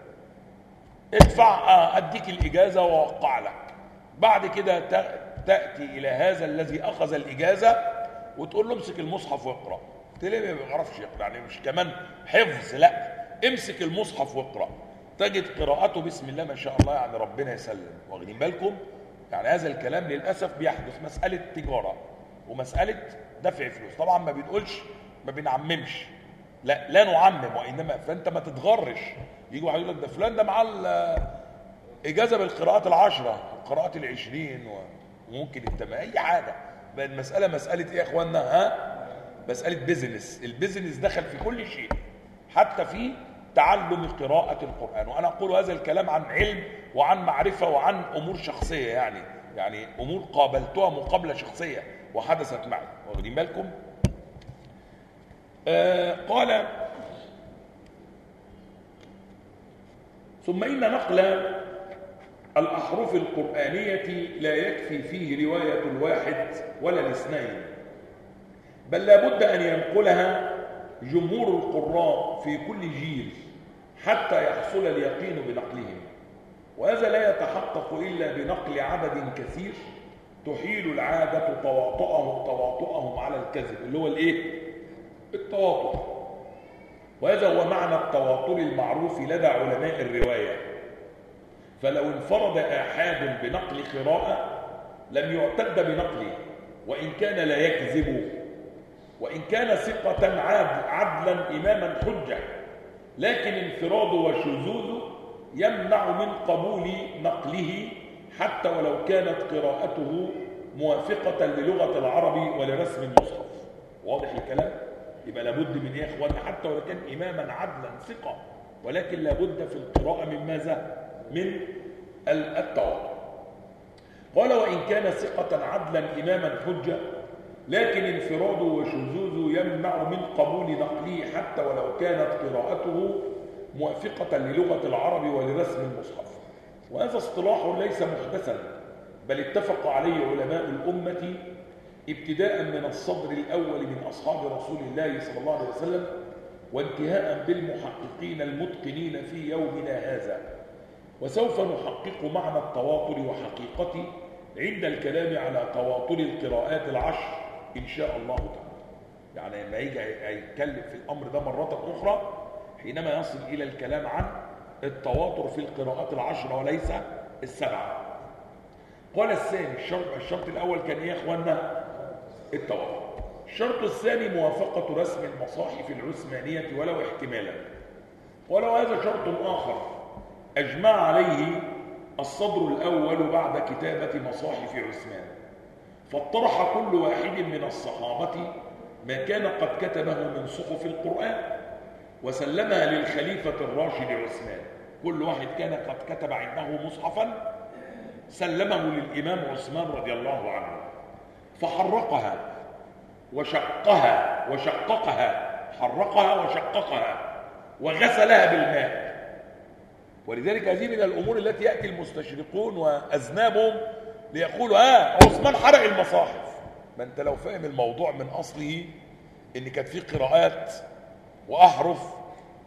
Speaker 1: ادفع أديك الإجازة وأوقع لك. بعد كده تأتي إلى هذا الذي أخذ الإجازة وتقول له امسك المصحف واقرأ. تلاقيه ما بيعرفش يقرأ، يعني مش كمان حفظ، لا، امسك المصحف واقرأ. تجد قراءته بسم الله ما شاء الله، يعني ربنا يسلم. واخدين بالكم؟ يعني هذا الكلام للأسف بيحدث، مسألة تجارة ومسألة دفع فلوس. طبعا ما بنقولش، ما بنعممش، لا نعمم، وإنما فأنت ما تتغرش. يجي واحد يقول لك ده فلان ده معاه إجازة بالقراءات العشرة، القراءات العشرين، وممكن أي حاجة. بقى المسألة مسألة إيه يا إخواننا؟ مسألة بيزنس. البيزنس دخل في كل شيء، حتى في تعلم قراءة القرآن. وأنا أقول هذا الكلام عن علم وعن معرفة وعن أمور شخصية، يعني أمور قابلتها مقابلة شخصية وحدثت معي. واخدين بالكم؟ قال: ثم إن نقل الأحرف القرآنية لا يكفي فيه رواية الواحد ولا الاثنين، بل لا بد أن ينقلها جمهور القراء في كل جيل حتى يحصل اليقين بنقلهم. وهذا لا يتحقق إلا بنقل عدد كثير تحيل العادة تواطؤهم على الكذب، اللي هو الإيه؟ التواطؤ. وهذا هو معنى التواطؤ المعروف لدى علماء الرواية. فلو انفرد آحاد بنقل قراءة لم يعتد بنقله، وإن كان لا يكذب، وإن كان ثقة عدلا إماما حجة، لكن انفراده وشذوذه يمنع من قبول نقله حتى ولو كانت قراءته موافقة للغة العرب ولرسم المصحف. واضح الكلام؟ يبقى لابد من ايه يا اخوانا؟ حتى ولو كان اماما عدلا ثقة، ولكن لابد في القراءة من ماذا؟ من التواضع. قال: وإن كان ثقة عدلا إماما حجة، لكن انفراده وشذوذه يمنع من قبول نقله حتى ولو كانت قراءته موافقة للغة العرب ولرسم المصحف. وهذا اصطلاح ليس محدثا، بل اتفق عليه علماء الأمة ابتداء من الصدر الأول من أصحاب رسول الله صلى الله عليه وسلم، وانتهاء بالمحققين المتقنين في يومنا هذا. وسوف نحقق معنى التواطؤ وحقيقته عند الكلام على تواطؤ القراءات العشر إن شاء الله تعالى. يعني لما يجي يتكلم في الأمر ده مرة أخرى حينما يصل إلى الكلام عن التواطؤ في القراءات العشر وليس السبعة. قال الثاني: الشرط الأول كان إيه يا إخواننا؟ التواطؤ. الشرط الثاني موافقة رسم المصاحف العثمانية ولو احتمالا. ولو هذا شرط آخر أجمع عليه الصدر الأول بعد كتابة مصاحف عثمان، فاطرح كل واحد من الصحابة ما كان قد كتبه من صحف القرآن وسلمها للخليفة الراشد عثمان. كل واحد كان قد كتب عنده مصحفا سلمه للإمام عثمان رضي الله عنه، فحرقها وشقها حرقها وشققها وغسلها بالماء. ولذلك هذه من الأمور التي يأتي المستشرقون وأذنابهم ليقولوا عثمان حرق المصاحف. ما أنت لو فاهم الموضوع من أصله إن كانت فيه قراءات وأحرف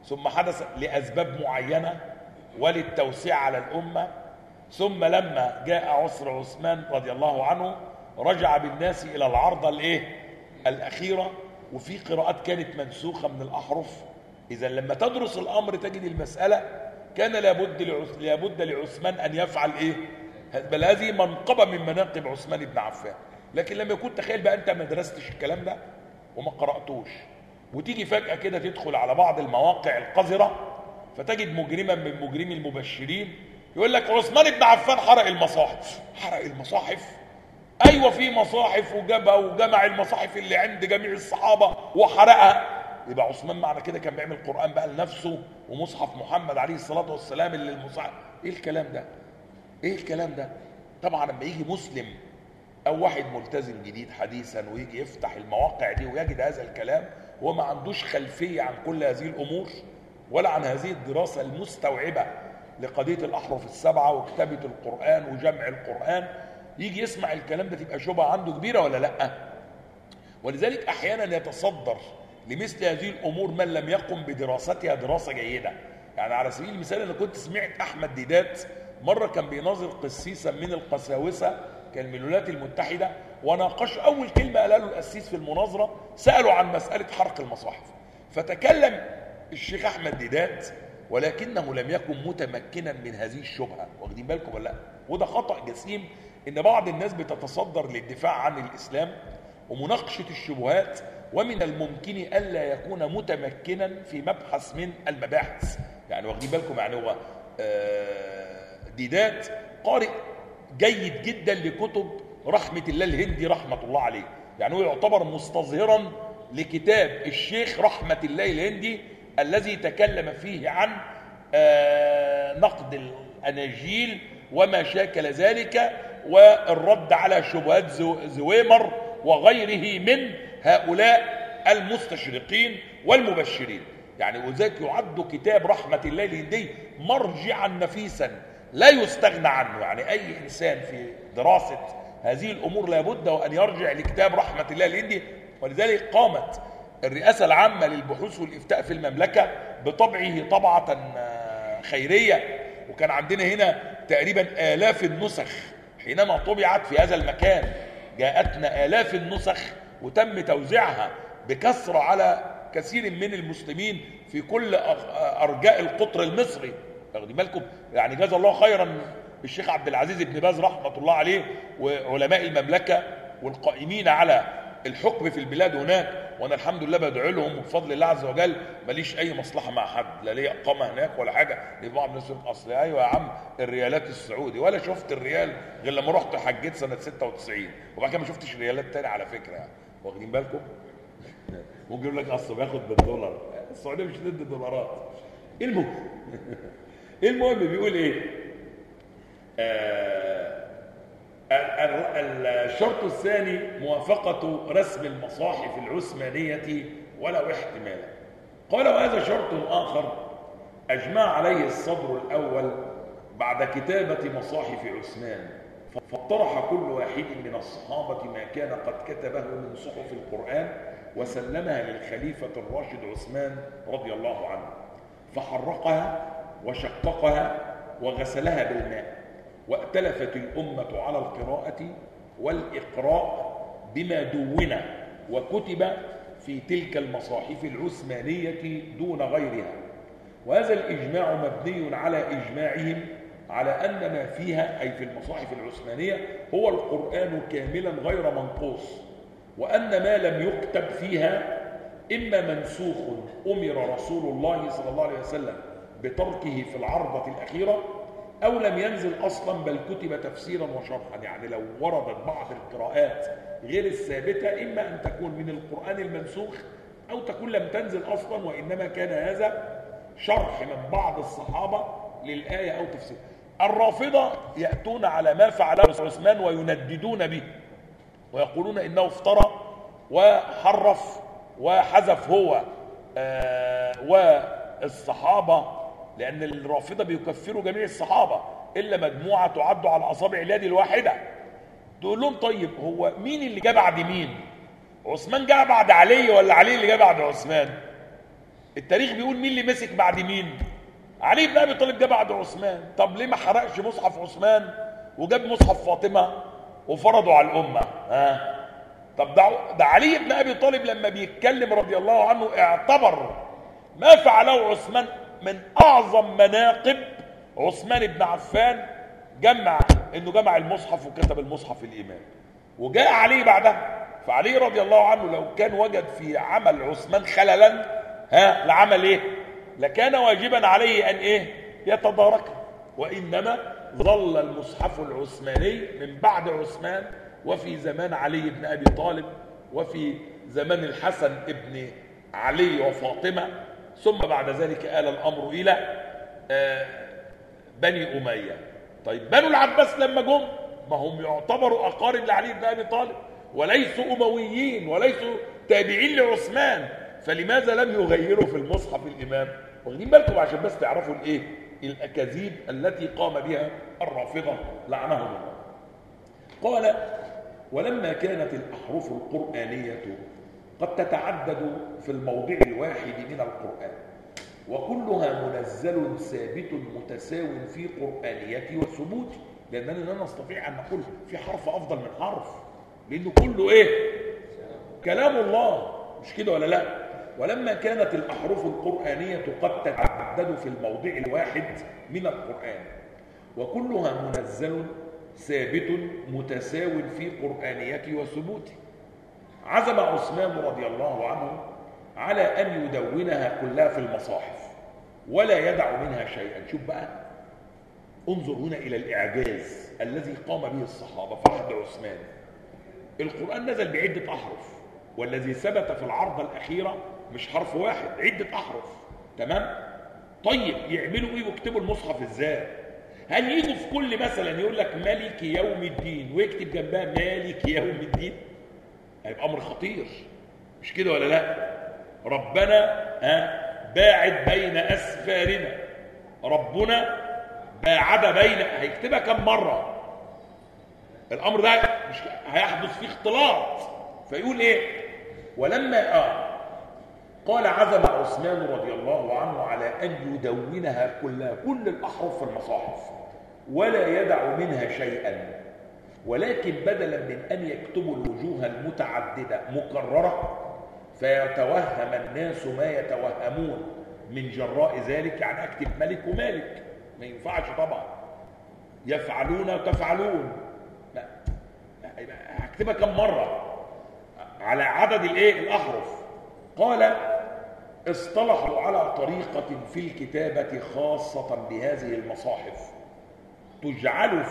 Speaker 1: ثم حدث لأسباب معينة وللتوسيع على الأمة، ثم لما جاء عسر عثمان رضي الله عنه رجع بالناس إلى العرضة الأخيرة، وفي قراءات كانت منسوخة من الأحرف. إذا لما تدرس الأمر تجد المسألة كان لابد لعثمان أن يفعل بل هذه منقبة من مناقب عثمان بن عفان. لكن لما يكون تخيل بقى أنت ما درستش الكلام ده وما قرأتوش، وتيجي فجأة كده تدخل على بعض المواقع القذرة فتجد مجرما من مجرمي المبشرين يقول لك عثمان بن عفان حرق المصاحف. حرق المصاحف؟ أيوة في مصاحف وجابها وجمع المصاحف اللي عند جميع الصحابة وحرقها. يبقى عثمان معنى كده كان بيعمل قرآن بقى لنفسه ومصحف محمد عليه الصلاة والسلام اللي المصحف. إيه الكلام ده؟ إيه الكلام ده؟ طبعا لما يجي مسلم أو واحد ملتزم جديد حديثا ويجي يفتح المواقع دي ويجد هذا الكلام وما عندوش خلفية عن كل هذه الأمور ولا عن هذه الدراسة المستوعبة لقضية الأحرف السبعة وكتابة القرآن وجمع القرآن، يجي يسمع الكلام ده تبقى شبهة عنده كبيرة ولا لأ؟ ولذلك أحيانا يتصدر لمثل هذه الأمور من لم يقم بدراستها دراسة جيدة. يعني على سبيل المثال أنا كنت سمعت أحمد ديدات مرة كان بيناظر قسيسا من القساوسة كان من الولايات المتحدة، وناقش أول كلمة قالها له القسيس في المناظرة سألوا عن مسألة حرق المصاحف، فتكلم الشيخ أحمد ديدات ولكنه لم يكن متمكنا من هذه الشبهة. واخدين بالكم ولا لا؟ وده خطأ جسيم إن بعض الناس بتتصدر للدفاع عن الإسلام ومناقشة الشبهات، ومن الممكن ألا يكون متمكنا في مبحث من المباحث. يعني واخدين بالكم، يعني هو ديدات قارئ جيد جدا لكتب رحمة الله الهندي رحمة الله عليه، يعني هو يعتبر مستظهرا لكتاب الشيخ رحمة الله الهندي الذي تكلم فيه عن نقد الأناجيل وما شاكل ذلك والرد على شبهات زويمر وغيره من هؤلاء المستشرقين والمبشرين. يعني وذلك يعد كتاب رحمة الله الهندي مرجعا نفيسا لا يستغنى عنه. يعني أي إنسان في دراسة هذه الأمور لابد وأن يرجع لكتاب رحمة الله الهندي. ولذلك قامت الرئاسة العامة للبحوث والإفتاء في المملكة بطبعه طبعة خيرية، وكان عندنا هنا تقريبا آلاف النسخ حينما طبعت في هذا المكان. جاءتنا آلاف النسخ وتم توزيعها بكثرة على كثير من المسلمين في كل أرجاء القطر المصري. واخدين بالكم؟ يعني جزا الله خيرا الشيخ عبد العزيز بن باز رحمة الله عليه وعلماء المملكة والقائمين على الحكم في البلاد هناك، وانا الحمد لله بدعو لهم وبفضل الله عز وجل ماليش اي مصلحه مع حد، لا ليا اقامه هناك ولا حاجه. لبعض الناس يقول اصل ايوه يا عم الريالات السعودي، ولا شفت الريال غير لما رحت حجيت سنه 96 وبعد كده ما شفتش ريالات تاني على فكره. يعني واخدين بالكم؟ ممكن يقول لك اصل بياخد بالدولار، السعوديه مش ضد الدولارات. المهم بيقول ايه؟ الشرط الثاني موافقة رسم المصاحف العثمانية ولو احتمالا. قال وهذا شرط آخر أجمع عليه الصدر الأول بعد كتابة مصاحف عثمان، فاطرح كل واحد من الصحابة ما كان قد كتبه من صحف القرآن وسلمها للخليفة الراشد عثمان رضي الله عنه، فحرقها وشققها وغسلها بالماء، وائتلفت الأمة على القراءة والإقراء بما دون وكتب في تلك المصاحف العثمانية دون غيرها. وهذا الإجماع مبني على إجماعهم على أن ما فيها أي في المصاحف العثمانية هو القرآن كاملا غير منقوص، وأن ما لم يكتب فيها إما منسوخ أمر رسول الله صلى الله عليه وسلم بتركه في العرضة الأخيرة، أو لم ينزل أصلا بل كتب تفسيرا وشرحا. يعني لو وردت بعض القراءات غير الثابتة إما أن تكون من القرآن المنسوخ أو تكون لم تنزل أصلا وإنما كان هذا شرح من بعض الصحابة للآية أو تفسير. الرافضة يأتون على ما فعله عثمان وينددون به ويقولون إنه افترى وحرف وحذف هو والصحابة، لأن الرافضة بيكفروا جميع الصحابة إلا مجموعة تعد على أصابع اليد الواحدة. تقول لهم طيب هو مين اللي جاء بعد مين؟ عثمان جاء بعد علي ولا علي اللي جاء بعد عثمان؟ التاريخ بيقول مين اللي مسك بعد مين؟ علي بن ابي طالب جه بعد عثمان. طب ليه ما حرقش مصحف عثمان وجاب مصحف فاطمه وفرضوا على الامه؟ طب ده علي بن ابي طالب لما بيتكلم رضي الله عنه اعتبر ما فعله عثمان من اعظم مناقب عثمان بن عفان، انه جمع المصحف وكتب المصحف الامام، وجاء علي بعدها. فعلي رضي الله عنه لو كان وجد في عمل عثمان خللا لعمل ايه؟ لكان واجبا عليه ان يتداركه. وانما ظل المصحف العثماني من بعد عثمان وفي زمان علي بن ابي طالب وفي زمان الحسن ابن علي وفاطمه، ثم بعد ذلك آل الامر الى بني اميه. طيب بنو العباس لما جم، ما هم يعتبروا اقارب لعلي بن ابي طالب وليسوا امويين وليسوا تابعين لعثمان، فلماذا لم يغيروا في المصحف الامام؟ واخدين بالكم عشان بس تعرفوا الاكاذيب التي قام بها الرافضه لعنهم الله. قال: ولما كانت الاحرف القرانيه قد تتعدد في الموضع الواحد من القران وكلها منزل ثابت متساو في قرانيته وثبوته، لاننا لا نستطيع ان نقول في حرف افضل من حرف، لانه كله كلام الله، مش كده ولا لا؟ ولما كانت الأحرف القرآنية قد تتعدد في الموضع الواحد من القرآن وكلها منزل ثابت متساو في قرآنيته وثبوته، عزم عثمان رضي الله عنه على أن يدونها كلها في المصاحف ولا يدع منها شيئا. شوف بقى، انظر هنا إلى الإعجاز الذي قام به الصحابة في عهد عثمان. القرآن نزل بعدة أحرف، والذي ثبت في العرضة الأخيرة مش حرف واحد، عدة أحرف. تمام؟ طيب يعملوا إيه ويكتبوا المصحف إزاي؟ هل يجوا في كل مثلا يقول لك ملك يوم الدين ويكتب جنبها مالك يوم الدين؟ هيبقى أمر خطير، مش كده ولا لا؟ ربنا باعد بين أسفارنا، ربنا باعد بين، هيكتبها كم مرة؟ الأمر ده مش هيحدث فيه اختلاط. فيقول ولما قال: عزم عثمان رضي الله عنه على أن يدونها كلها، كل الأحرف في المصاحف، ولا يدع منها شيئا، ولكن بدلا من أن يكتبوا الوجوه المتعددة مكررة فيتوهم الناس ما يتوهمون من جراء ذلك، يعني أكتب ملك ومالك، ما ينفعش طبعا. يفعلون وتفعلون، لا، هكتبها كم مرة على عدد الأحرف. قال: اصطلحوا على طريقة في الكتابة خاصة بهذه المصاحف تجعل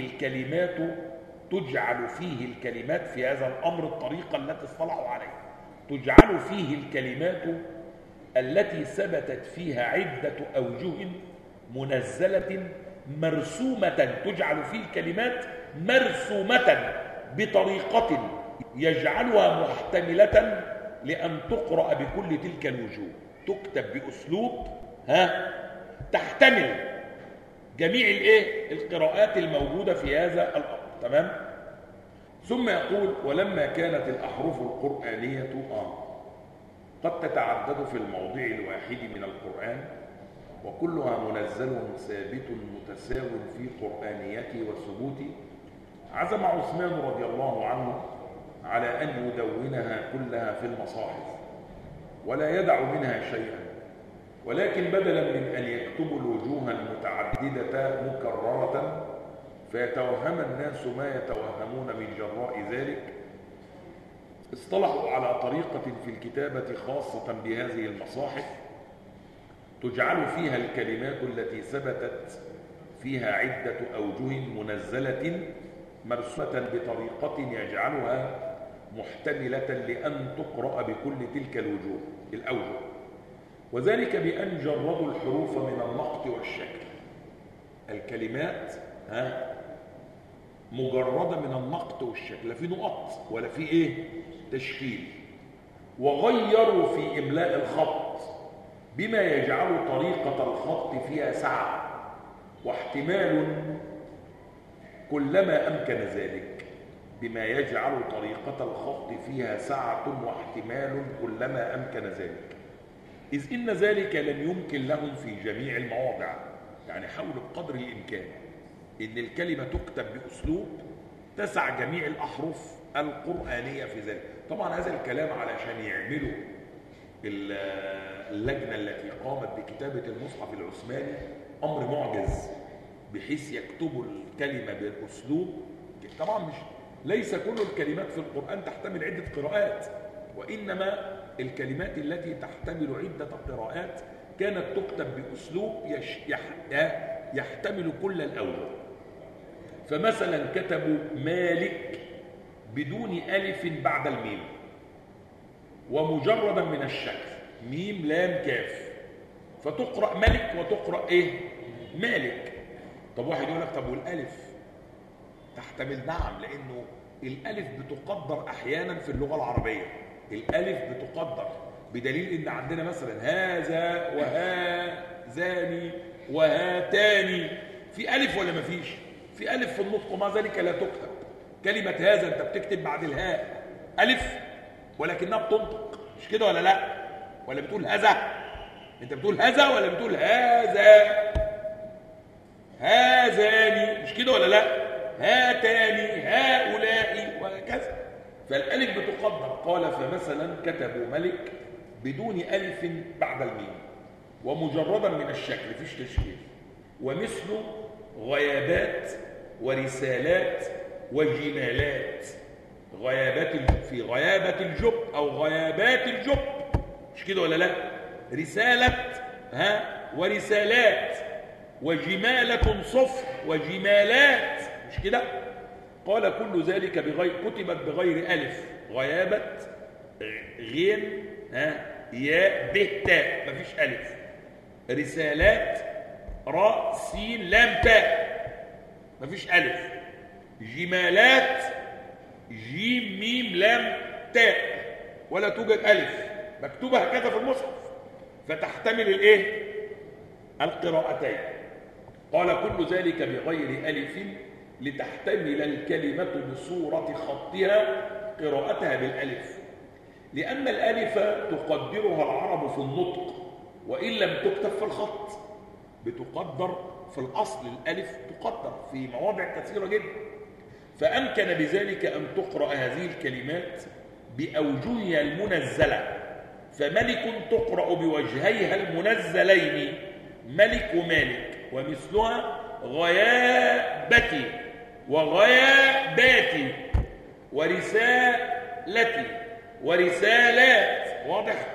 Speaker 1: فيه الكلمات في هذا الأمر، الطريقة التي اصطلحوا عليها، تجعل فيه الكلمات التي ثبتت فيها عدة أوجه منزلة مرسومة، تجعل فيه الكلمات مرسومة بطريقة يجعلها محتملة لأن تقرأ بكل تلك الوجوه، تكتب بأسلوب تحتمل جميع القراءات الموجودة في هذا الأمر. تمام؟ ثم يقول: ولما كانت الأحرف القرآنية قد تتعدد في الموضع الواحد من القرآن وكلها منزل ثابت متساو في قرآنيته وثبوته، عزم عثمان رضي الله عنه على أن يدونها كلها في المصاحف ولا يدع منها شيئا، ولكن بدلا من أن يكتبوا الوجوه المتعددة مكررة فيتوهم الناس ما يتوهمون من جراء ذلك، اصطلحوا على طريقة في الكتابة خاصة بهذه المصاحف تجعل فيها الكلمات التي ثبتت فيها عدة أوجه منزلة مرسومة بطريقة يجعلها محتملة لأن تقرأ بكل تلك الأوجه، وذلك بأن جردوا الحروف من النقط والشكل. الكلمات مجردة من النقط والشكل، لا في نقط ولا في تشكيل، وغيروا في إملاء الخط بما يجعل طريقة الخط فيها سعة واحتمال كلما أمكن ذلك، بما يجعل طريقة الخط فيها سعة واحتمال كلما أمكن ذلك. إذ إن ذلك لم يمكن لهم في جميع المواضع. يعني حاولوا بقدر الإمكان إن الكلمة تكتب بأسلوب تسع جميع الأحرف القرآنية في ذلك. طبعا هذا الكلام علشان يعملوا اللجنة التي قامت بكتابة المصحف العثماني أمر معجز، بحيث يكتبوا الكلمة بالأسلوب. طبعا ليس كل الكلمات في القرآن تحتمل عدة قراءات، وإنما الكلمات التي تحتمل عدة قراءات كانت تكتب بأسلوب يحتمل كل الأوجه. فمثلا كتبوا مالك بدون ألف بعد الميم ومجردا من الشكل، ميم لام كاف، فتقرأ ملك وتقرأ ايه؟ مالك. طب واحد يقول لك طب والألف تحتمل؟ نعم، لأنه الألف بتقدر أحيانا في اللغة العربية، الألف بتقدر، بدليل إن عندنا مثلا هذا وهذان وهاتان، في ألف ولا ما فيش؟ في ألف في النطق، ومع ذلك لا تكتب. كلمة هذا أنت بتكتب بعد الهاء ألف ولكنها بتنطق، مش كده ولا لا؟ ولا بتقول هذا؟ أنت بتقول هذا ولا بتقول هذا؟ هذان، مش كده ولا لا؟ هاتان، هؤلاء، وهكذا. فالألف بتقدر. قال فمثلا كتبوا ملك بدون ألف بعد الميم ومجردا من الشكل، فيش تشكيل، ومثل غيابات ورسالات وجمالات. غيابات في غيابة الجب أو غيابات الجب، مش كده ولا لا؟ رسالة ورسالات، وجمالة صفر وجمالات، مش كده؟ قال كل ذلك كتبت بغير ألف، غيابة غين ياء ب تاء، مفيش ألف. رسالات راء سين لام تاء، مفيش ألف. جمالات جيم ميم لام تاء، ولا توجد ألف، مكتوبة هكذا في المصحف، فتحتمل الايه؟ القراءتين. قال كل ذلك بغير ألف لتحتمل الكلمة بصورة خطها قراءتها بالألف، لأن الألف تقدرها العرب في النطق وإن لم تكتب في الخط. بتقدر في الأصل، الألف تقدر في مواضع كثيرة جدا، فأمكن بذلك أن تقرأ هذه الكلمات بأوجهها المنزلة. فملك تقرأ بوجهيها المنزلين، ملك ومالك، ومثلها غيابتي وغياباتي ورسالتي ورسالات، واضح؟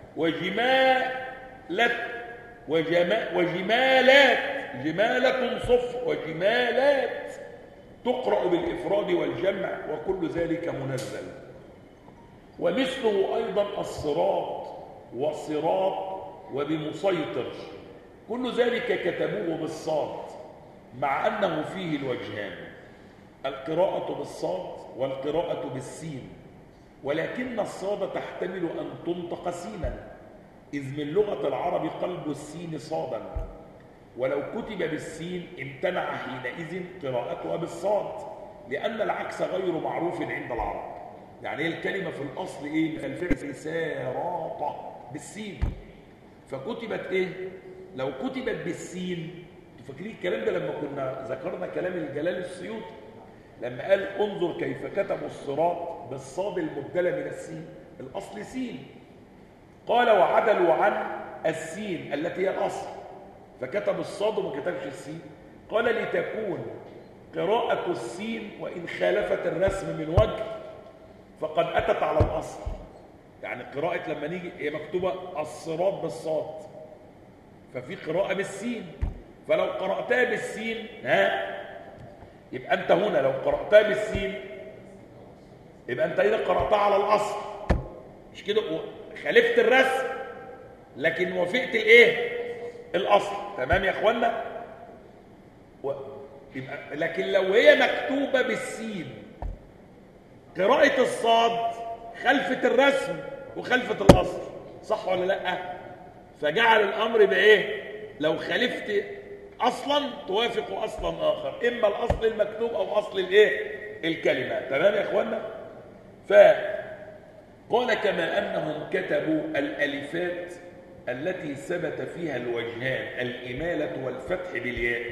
Speaker 1: وجمالات، جمالة صفر وجمالات، تقرأ بالإفراد والجمع، وكل ذلك منزل. ومثله أيضا الصراط وصراط وبمسيطر، كل ذلك كتبوه بالصاد، مع أنه فيه الوجهان، القراءة بالصاد والقراءة بالسين، ولكن الصاد تحتمل أن تنطق سينا، إذ من لغة العرب قلب السين صادا، ولو كتب بالسين امتنع حينئذ قراءتها بالصاد، لأن العكس غير معروف عند العرب. يعني الكلمة في الأصل إيه؟ من الفعل ساراط بالسين، فكتبت إيه؟ لو كتبت بالسين، تفكرين الكلام ده لما كنا ذكرنا كلام الجلال السيوطي لما قال انظر كيف كتبوا الصراط بالصاد المبدلة من السين، الأصل سين. قال وعدلوا عن السين التي هي الأصل، فكتب الصاد وما كتبش السين. قال لتكون قراءة السين وإن خالفت الرسم من وجه فقد أتت على الأصل. يعني قراءة لما نيجي هي مكتوبة الصراط بالصاد، ففي قراءة بالسين، فلو قرأتها بالسين يبقى أنت هنا لو قرأتها بالسين يبقى أنت هنا قرأتها على الأصل، مش كده؟ خالفت الرسم لكن وافقت الايه؟ الأصل. تمام يا اخوانا؟ لكن لو هي مكتوبة بالسين قراءة الصاد خلفت الرسم وخلفت الأصل، صح ولا لا؟ فجعل الأمر بإيه؟ لو خالفت أصلا توافق أصلا آخر، إما الأصل المكتوب أو أصل الإيه؟ الكلمة. تمام يا إخوانا؟ فقال كما أنهم كتبوا الألفات التي ثبت فيها الوجهان الإمالة والفتح بالياء.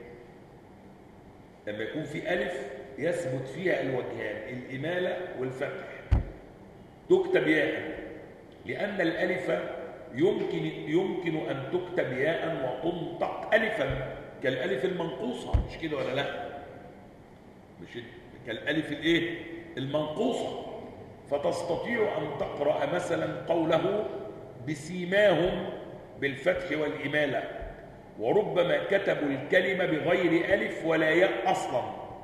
Speaker 1: لما يكون في ألف يثبت فيها الوجهان الإمالة والفتح تكتب ياء، لأن الألف يمكن أن تكتب ياء وتنطق ألفا كالألف المنقوصة، مش كده ولا لا؟ مش كالألف الإيه؟ المنقوصة. فتستطيع أن تقرأ مثلا قوله بسيماهم بالفتح والإمالة، وربما كتبوا الكلمة بغير ألف ولا ياء أصلا،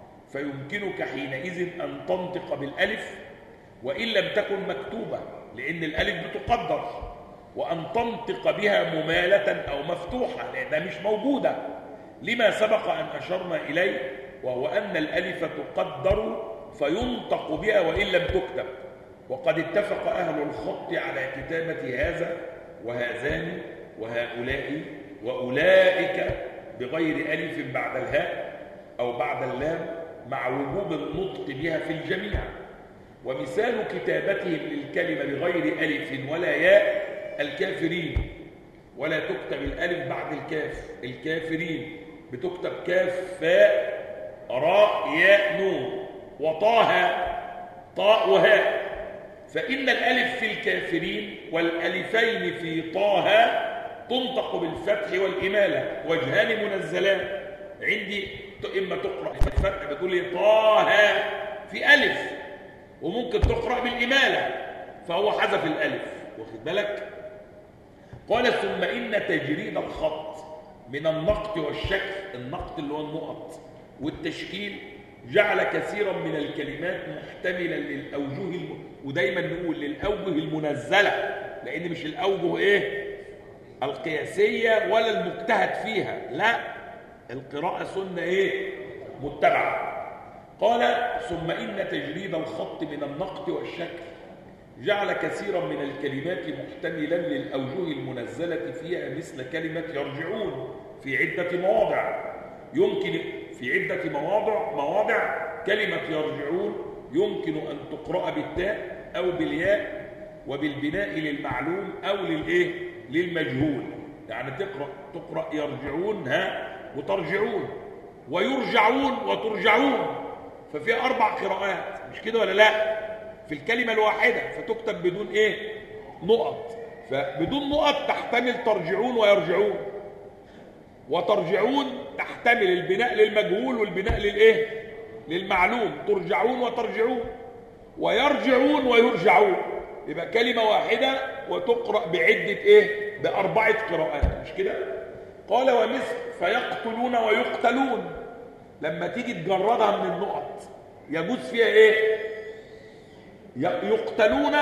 Speaker 1: فيمكنك حينئذ أن تنطق بالألف وإن لم تكن مكتوبة، لأن الألف بتقدر، وأن تنطق بها ممالة أو مفتوحة لأنها مش موجودة، لما سبق أن أشرنا إليه، وهو أن الألف تقدر فينطق بها وإن لم تكتب. وقد اتفق أهل الخط على كتابة هذا وهذان وهؤلاء وأولئك بغير ألف بعد الهاء أو بعد اللام، مع وجوب النطق بها في الجميع. ومثال كتابتهم للكلمة بغير ألف ولا ياء الكافرين، ولا تكتب الألف بعد الكاف، الكافرين بتكتب كاف فاء راء ياء نون، وطه طاء وهاء. فإن الألف في الكافرين والألفين في طه تنطق بالفتح والإمالة، وجهان منزلان عندي. إما تقرأ بالفتح بتقول لي طه في ألف، وممكن تقرأ بالإمالة فهو حذف الألف، واخد بالك؟ قال ثم إن تجريد الخط من النقط والشكل، النقط اللي هو النقط والتشكيل، جعل كثيرا من الكلمات محتملا للأوجه ودايما نقول للأوجه المنزلة، لأن مش الأوجه إيه؟ القياسية ولا المجتهد فيها، لا، القراءة سنة إيه؟ متبعة. قال ثم إن تجريد الخط من النقط والشكل جعل كثيرا من الكلمات محتملا للأوجه المنزلة فيها، مثل كلمة يرجعون في عدة مواضع. يمكن في عدة مواضع كلمة يرجعون يمكن أن تقرأ بالتاء أو بالياء وبالبناء للمعلوم أو للإيه؟ للمجهول. يعني تقرأ يرجعون وترجعون، ويرجعون وترجعون، ففيها 4 قراءات، مش كده ولا لا؟ في الكلمة الواحدة، فتكتب بدون إيه؟ نقط. فبدون نقط تحتمل ترجعون ويرجعون، وترجعون تحتمل البناء للمجهول والبناء للإيه؟ للمعلوم، ترجعون وترجعون، ويرجعون ويرجعون، يبقى كلمة واحدة وتقرأ بعدة إيه؟ ب4 قراءات، مش كده؟ قال ومثل فيقتلون ويقتلون، لما تيجي تجردها من النقط يجوز فيها إيه؟ يقتلون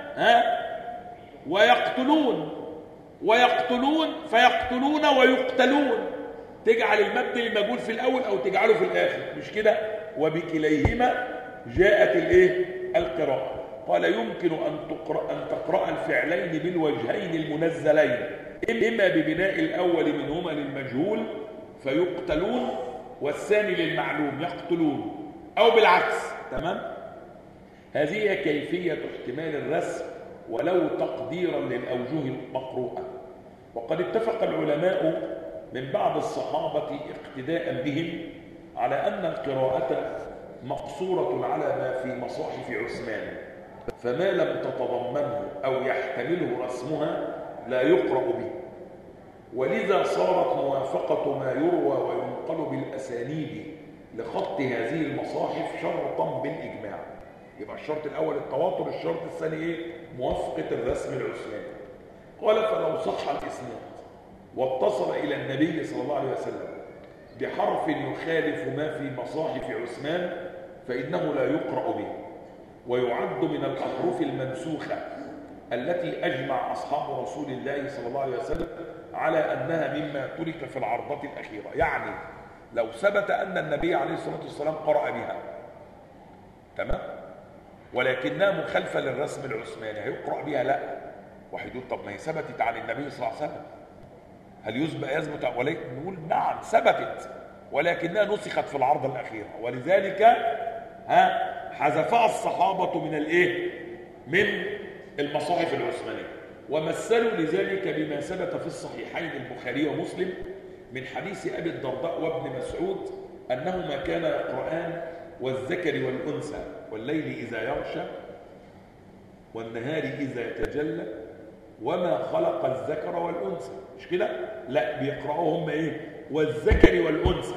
Speaker 1: ويقتلون، ويقتلون فيقتلون ويقتلون، تجعل المبني المجهول في الأول أو تجعله في الآخر، مش كده؟ وبكليهما جاءت الإيه؟ القراءة. قال يمكن أن تقرأ الفعلين بالوجهين المنزلين، إما ببناء الأول منهما للمجهول فيقتلون، والثاني للمعلوم يقتلون، أو بالعكس. تمام؟ هذه هي كيفية احتمال الرسم ولو تقديرا للأوجه المقروءة. وقد اتفق العلماء من بعض الصحابة اقتداء بهم على أن القراءة مقصورة على ما في مصاحف عثمان، فما لم تتضمنه أو يحتمله رسمها لا يقرأ به، ولذا صارت موافقة ما يروى وينقل بالأسانيد لخط هذه المصاحف شرطا بالإجماع. يبقى الشرط الأول التواتر، الشرط الثاني إيه؟ موافقة الرسم العثماني. قال فلو صح الإسناد واتصل إلى النبي صلى الله عليه وسلم بحرف يخالف ما في مصاحف عثمان فإنه لا يقرأ به، ويعد من الأحرف المنسوخة التي أجمع أصحاب رسول الله صلى الله عليه وسلم على أنها مما ترك في العرضة الأخيرة. يعني لو ثبت أن النبي عليه الصلاة والسلام قرأ بها، تمام، ولكنها مخالفة للرسم العثماني، هيقرأ بها؟ لا. واحد يقول طب ما هي ثبتت عن النبي صلى الله عليه وسلم، هل يثبت؟ ولكن نقول نعم ثبتت، ولكنها نسخت في العرضة الأخيرة، ولذلك حذفها الصحابة من الايه؟ من المصاحف العثمانية. ومثلوا لذلك بما ثبت في الصحيحين البخاري ومسلم من حديث أبي الدرداء وابن مسعود أنهما كانا يقرآن والذكر والأنثى والليل إذا يغشى والنهار إذا يتجلى وما خلق الذكر والأنثى. مش كده؟ لا، بيقرأوا هم إيه؟ والذكر والأنثى.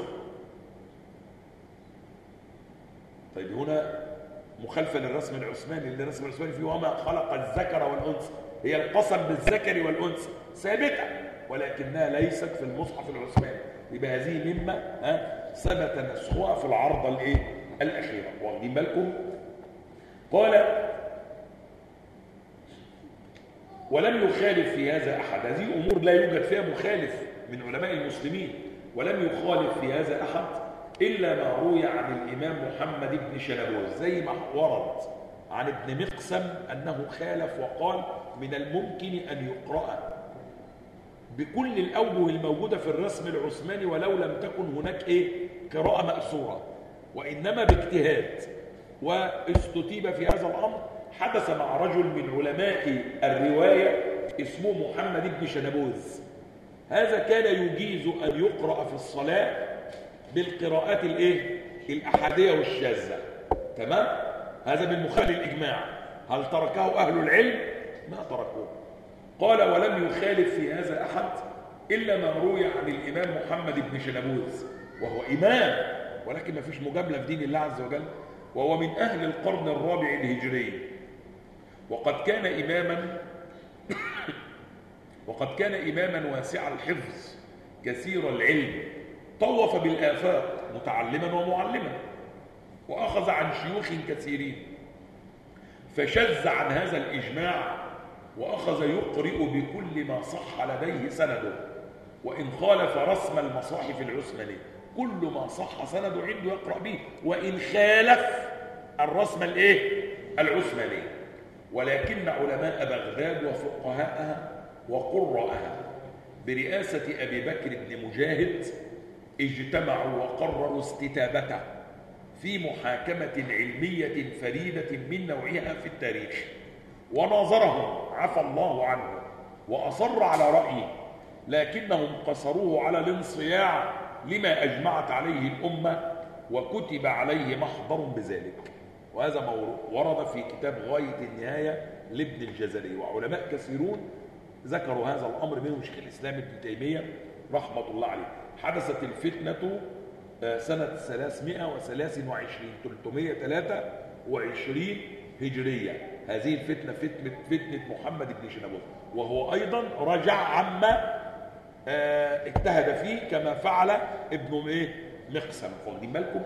Speaker 1: طيب هنا مخالفة للرسم العثماني، اللي الرسم العثماني فيه وما خلق الذكر والأنثى، هي القسم بالذكر والأنثى ثابتة ولكنها ليست في المصحف العثماني. يبقى هذه مما ثبت نسخها في العرضة الايه الأخيرة. واخدين بالكم؟ قال ولم يخالف في هذا أحد. هذه أمور لا يوجد فيها مخالف من علماء المسلمين، ولم يخالف في هذا أحد إلا ما روي عن الإمام محمد بن شنبوز، زي ما ورد عن ابن مقسم أنه خالف وقال من الممكن أن يقرأ بكل الأوجه الموجودة في الرسم العثماني ولو لم تكن هناك قراءة مأثورة، وإنما باجتهاد. واستتيب في هذا الأمر حدث مع رجل من علماء الرواية اسمه محمد بن شنبوز. هذا كان يجيز أن يقرأ في الصلاة بالقراءات الأحادية والشاذة. تمام؟ هذا من مخالف الإجماع. هل تركه أهل العلم؟ ما تركوه. قال ولم يخالف في هذا أحد إلا ما روي عن الإمام محمد بن شنبوز، وهو إمام ولكن ما فيش مجاملة في دين الله عز وجل، وهو من أهل القرن الرابع الهجري، وقد كان إماما واسع الحفظ كثير العلم، طوف بالآفاق متعلما ومعلما، وأخذ عن شيوخ كثيرين، فشذ عن هذا الإجماع وأخذ يقرئ بكل ما صح لديه سنده، وإن خالف رسم المصاحف العثماني كل ما صح سنده عنده يقرأ به، وإن خالف الرسم العثماني. ولكن علماء بغداد وفقهاءها وقراءها برئاسة أبي بكر بن مجاهد اجتمعوا وقرروا استتابته في محاكمة علمية فريدة من نوعها في التاريخ، وناظرهم عفى الله عنه وأصر على رأيه، لكنهم قصروه على الانصياع لما أجمعت عليه الأمة وكتب عليه محضر بذلك. وهذا ورد في كتاب غاية النهاية لابن الجزري، وعلماء كثيرون ذكروا هذا الأمر، منهم شيخ الإسلام ابن تيمية رحمة الله عليه. حدثت الفتنة سنة 323 هجرية. هذه الفتنة فتنة محمد بن شنبوز، وهو أيضا رجع عما اجتهد فيه كما فعل ابن مقسم. واخدين بالكم؟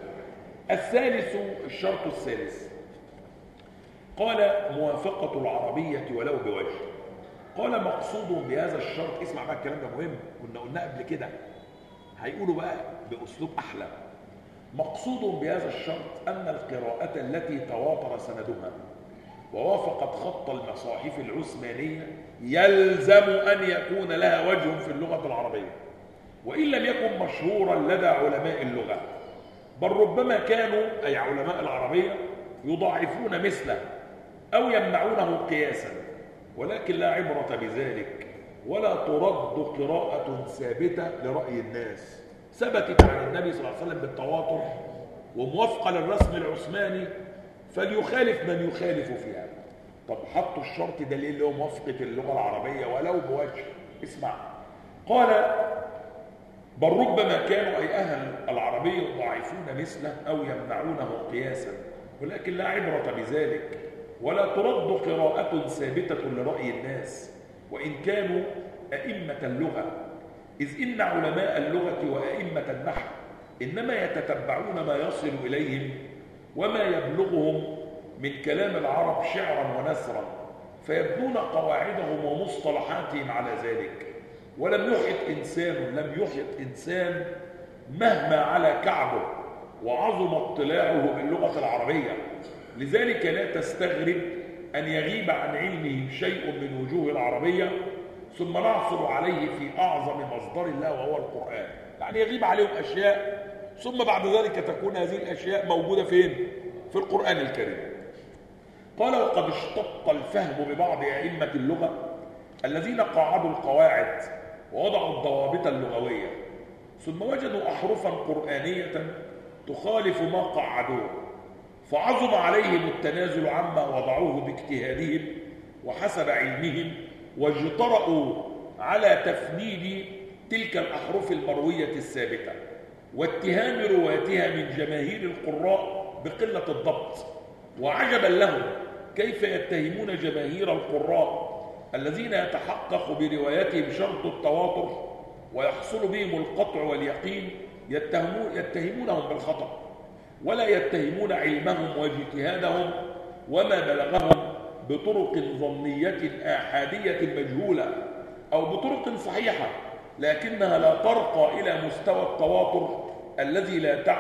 Speaker 1: الشرط الثالث قال موافقة العربية ولو بوجه. قال مقصود بهذا الشرط، اسمع بقى الكلام ده مهم، كنا قلنا قبل كده، هيقولوا بقى بأسلوب أحلى. مقصود بهذا الشرط أن القراءة التي تواتر سندها ووافقت خط المصاحف العثمانية يلزم أن يكون لها وجه في اللغة العربية، وإن لم يكن مشهورا لدى علماء اللغة، بل ربما كانوا أي علماء العربية يضاعفون مثله أو يمنعونه قياسا، ولكن لا عبرة بذلك، ولا ترد قراءة ثابتة لرأي الناس ثبتت عن النبي صلى الله عليه وسلم بالتواتر وموافقة للرسم العثماني، فليخالف من يخالف فيها. طب حطوا الشرط ده ليه اللي هو موافقة اللغة العربية ولو بوجه؟ اسمع. قال بل ربما كانوا أي أهل العربية يضاعفون مثله أو يمنعونه قياسا، ولكن لا عبرة بذلك، ولا ترد قراءة ثابتة لرأي الناس وإن كانوا أئمة اللغة، إذ إن علماء اللغة وأئمة النحو إنما يتتبعون ما يصل إليهم وما يبلغهم من كلام العرب شعرا ونثرا، فيبنون قواعدهم ومصطلحاتهم على ذلك. ولم يحط إنسان مهما على كعبه وعظم اطلاعه باللغة العربية، لذلك لا تستغرب أن يغيب عن علمه شيء من وجوه العربية ثم نعثر عليه في أعظم مصدر الله وهو القرآن. يعني يغيب عليهم أشياء ثم بعد ذلك تكون هذه الأشياء موجودة فين؟ في القرآن الكريم. قال وقد اشتق الفهم ببعض أئمة اللغة الذين قاعدوا القواعد ووضعوا الضوابط اللغوية، ثم وجدوا أحرفا قرآنية تخالف ما قعدوه، فعظم عليهم التنازل عما وضعوه باجتهادهم وحسب علمهم، واجترأوا على تفنيد تلك الأحرف المروية الثابتة واتهام رواتها من جماهير القراء بقلة الضبط. وعجبا لهم كيف يتهمون جماهير القراء الذين يتحقق برواياتهم شرط التواتر ويحصل بهم القطع واليقين، يتهمونهم بالخطأ، ولا يتهمون علمهم واجتهادهم وما بلغهم بطرق ظنية آحادية مجهولة أو بطرق صحيحة لكنها لا ترقى إلى مستوى التواتر الذي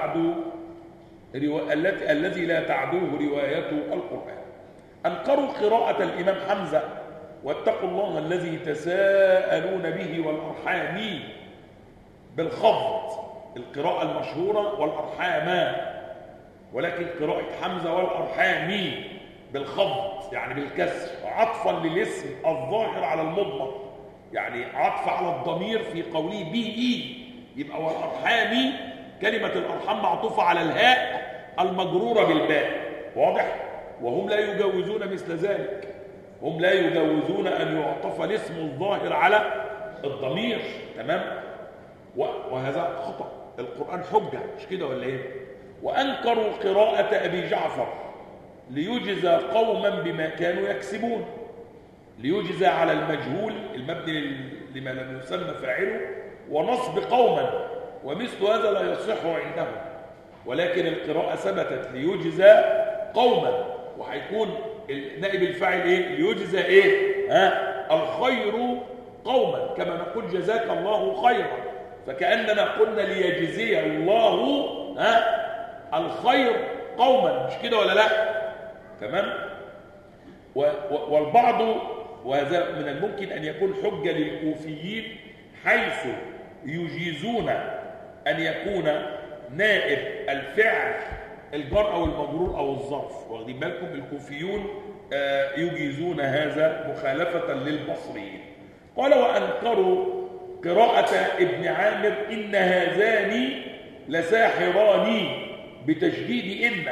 Speaker 1: لا تعدوه رواية القرآن. أنكروا قراءة الإمام حمزة واتقوا الله الذي تساءلون به والأرحام بالخفض، القراءة المشهورة والأرحام، ولكن قراءة حمزة والأرحام بالخفض يعني بالكسر، عطفا للاسم الظاهر على المضمر، يعني عطف على الضمير في قوله به، يبقى والأرحام كلمة الأرحام معطوفة على الهاء المجرورة بالباء، واضح؟ وهم لا يجوزون مثل ذلك، هم لا يجوزون أن يعطف الاسم الظاهر على الضمير، تمام؟ وهذا خطأ، القرآن حجة، مش كده ولا ايه؟ وأنكروا قراءة أبي جعفر ليجزى قوما بما كانوا يكسبون، ليجزى على المجهول المبني لما لم يسمى فاعله ونصب قوما، ومثل هذا لا يصح عندهم، ولكن القراءة ثبتت ليجزى قوما، وهيكون نائب الفاعل ايه؟ ليجزى ايه؟ الخير قوما، كما نقول جزاك الله خيرا، فكأننا قلنا ليجزي الله الخير قوما، مش كده ولا لا؟ تمام؟ والبعض، وهذا من الممكن أن يكون حجة للكوفيين، حيث يجيزون أن يكون نائب الفعل الجر أو المجرور أو الظرف، واخدين بالكم؟ الكوفيون يجيزون هذا مخالفة للبصريين. قال وأنكروا قراءة ابن عامر إن هذان لساحران بتشديد إن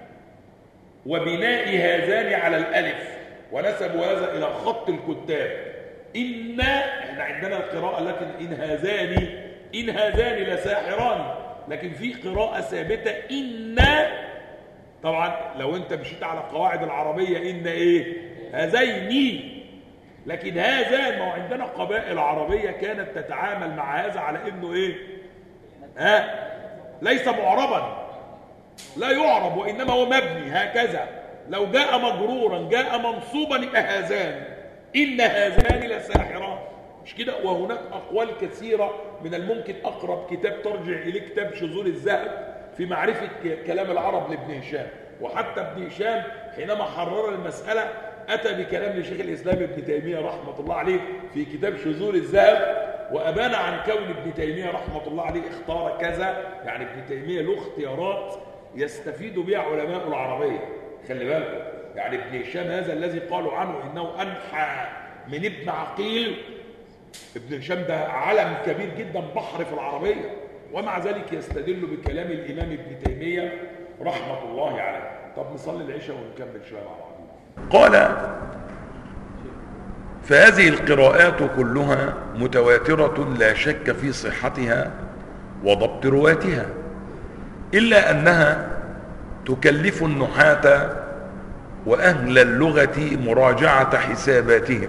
Speaker 1: وبناء هذان على الألف، ونسبوا هذا إلى خط الكتاب. احنا عندنا القراءة التي إن هذان لساحران، لكن في قراءة ثابتة إن، طبعا لو انت مشيت على القواعد العربية إن ايه؟ هذين، لكن هذا ما عندنا قبائل عربية كانت تتعامل مع هذا على إنه ايه؟ ليس معربا، لا يعرب، وإنما هو مبني هكذا، لو جاء مجرورا جاء منصوبا يبقى هذان، إن هذان لساحران، مش كده؟ وهناك أقوال كثيرة، من الممكن أقرب كتاب ترجع إليه كتاب شذور الذهب في معرفة كلام العرب لابن هشام، وحتى ابن هشام حينما حرر المسألة أتى بكلام لشيخ الإسلام ابن تيمية رحمة الله عليه في كتاب شذور الذهب، وأبان عن كون ابن تيمية رحمة الله عليه اختار كذا، يعني ابن تيمية له اختيارات يستفيد بها علماء العربية، خلي بالكم، يعني ابن هشام هذا الذي قالوا عنه إنه أنحى من ابن عقيل، ابن هشام ده علم كبير جدا، بحر في العربية، ومع ذلك يستدل بكلام الإمام ابن تيمية رحمة الله عليه. طب نصلي العشاء ونكمل شوية مع بعض.
Speaker 2: قال فهذه القراءات كلها متواترة لا شك في صحتها وضبط رواتها، إلا أنها تكلف النحاة وأهل اللغة مراجعة حساباتهم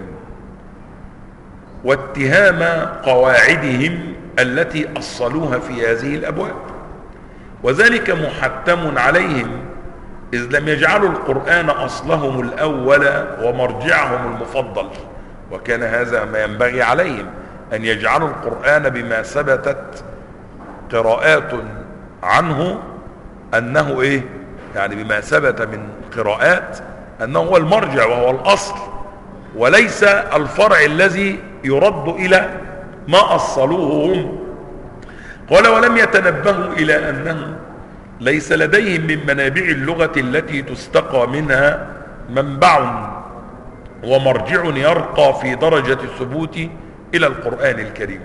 Speaker 2: واتهام قواعدهم التي أصلوها في هذه الأبواب، وذلك محتم عليهم إذ لم يجعلوا القرآن أصلهم الأول ومرجعهم المفضل، وكان هذا ما ينبغي عليهم، أن يجعلوا القرآن بما ثبتت قراءات عنه أنه إيه؟ يعني بما ثبت من قراءات أنه هو المرجع وهو الأصل، وليس الفرع الذي يرد إلى ما أصلوه هم. قال ولم يتنبهوا إلى أنه ليس لديهم من منابع اللغة التي تستقى منها منبع ومرجع يرقى في درجة الثبوت إلى القرآن الكريم.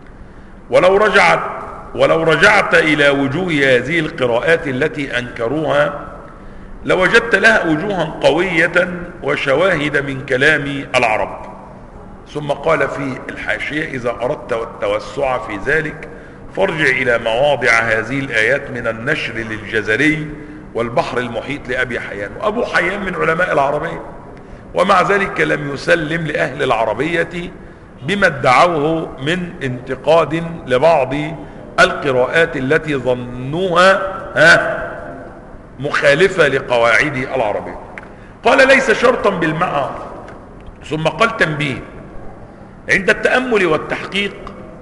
Speaker 2: ولو رجعت إلى وجوه هذه القراءات التي أنكروها لوجدت لها وجوها قوية وشواهد من كلام العرب. ثم قال في الحاشية: إذا أردت التوسع في ذلك فارجع إلى مواضع هذه الآيات من النشر للجزري والبحر المحيط لأبي حيان. وأبو حيان من علماء العربية، ومع ذلك لم يسلم لأهل العربية بما ادعوه من انتقاد لبعض القراءات التي ظنوها مخالفة لقواعد العربية. قال: ليس شرطا بالمعنى. ثم قال: تنبيه: عند التأمل والتحقيق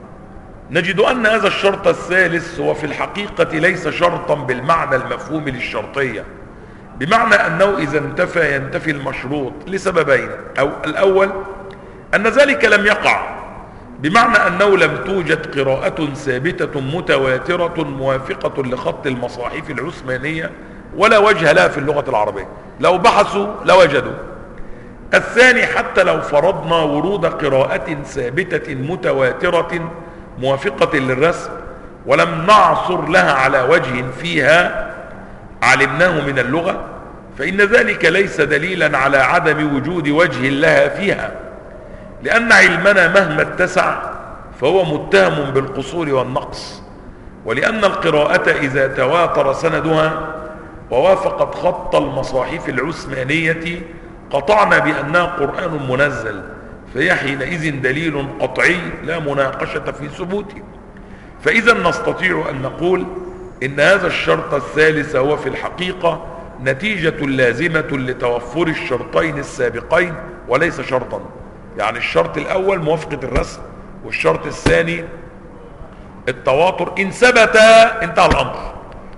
Speaker 2: نجد أن هذا الشرط الثالث هو في الحقيقة ليس شرطا بالمعنى المفهوم للشرطية، بمعنى أنه إذا انتفى ينتفي المشروط لسببين: أو الأول أن ذلك لم يقع، بمعنى أنه لم توجد قراءة ثابتة متواترة موافقة لخط المصاحف العثمانية ولا وجه لها في اللغة العربية، لو بحثوا لوجدوا. الثاني: حتى لو فرضنا ورود قراءة ثابتة متواترة موافقة للرسم ولم نعثر لها على وجه فيها علمناه من اللغة، فإن ذلك ليس دليلا على عدم وجود وجه لها فيها، لأن علمنا مهما اتسع فهو متهم بالقصور والنقص، ولأن القراءة إذا تواتر سندها ووافقت خط المصاحف العثمانية قطعنا بأنها قرآن منزل، فهي حينئذ دليل قطعي لا مناقشة في ثبوته. فإذا نستطيع أن نقول إن هذا الشرط الثالث هو في الحقيقة نتيجة لازمة لتوفر الشرطين السابقين وليس شرطا. يعني الشرط الأول موافقة الرسم، والشرط الثاني التواتر. إن ثبت انتهى الأمر،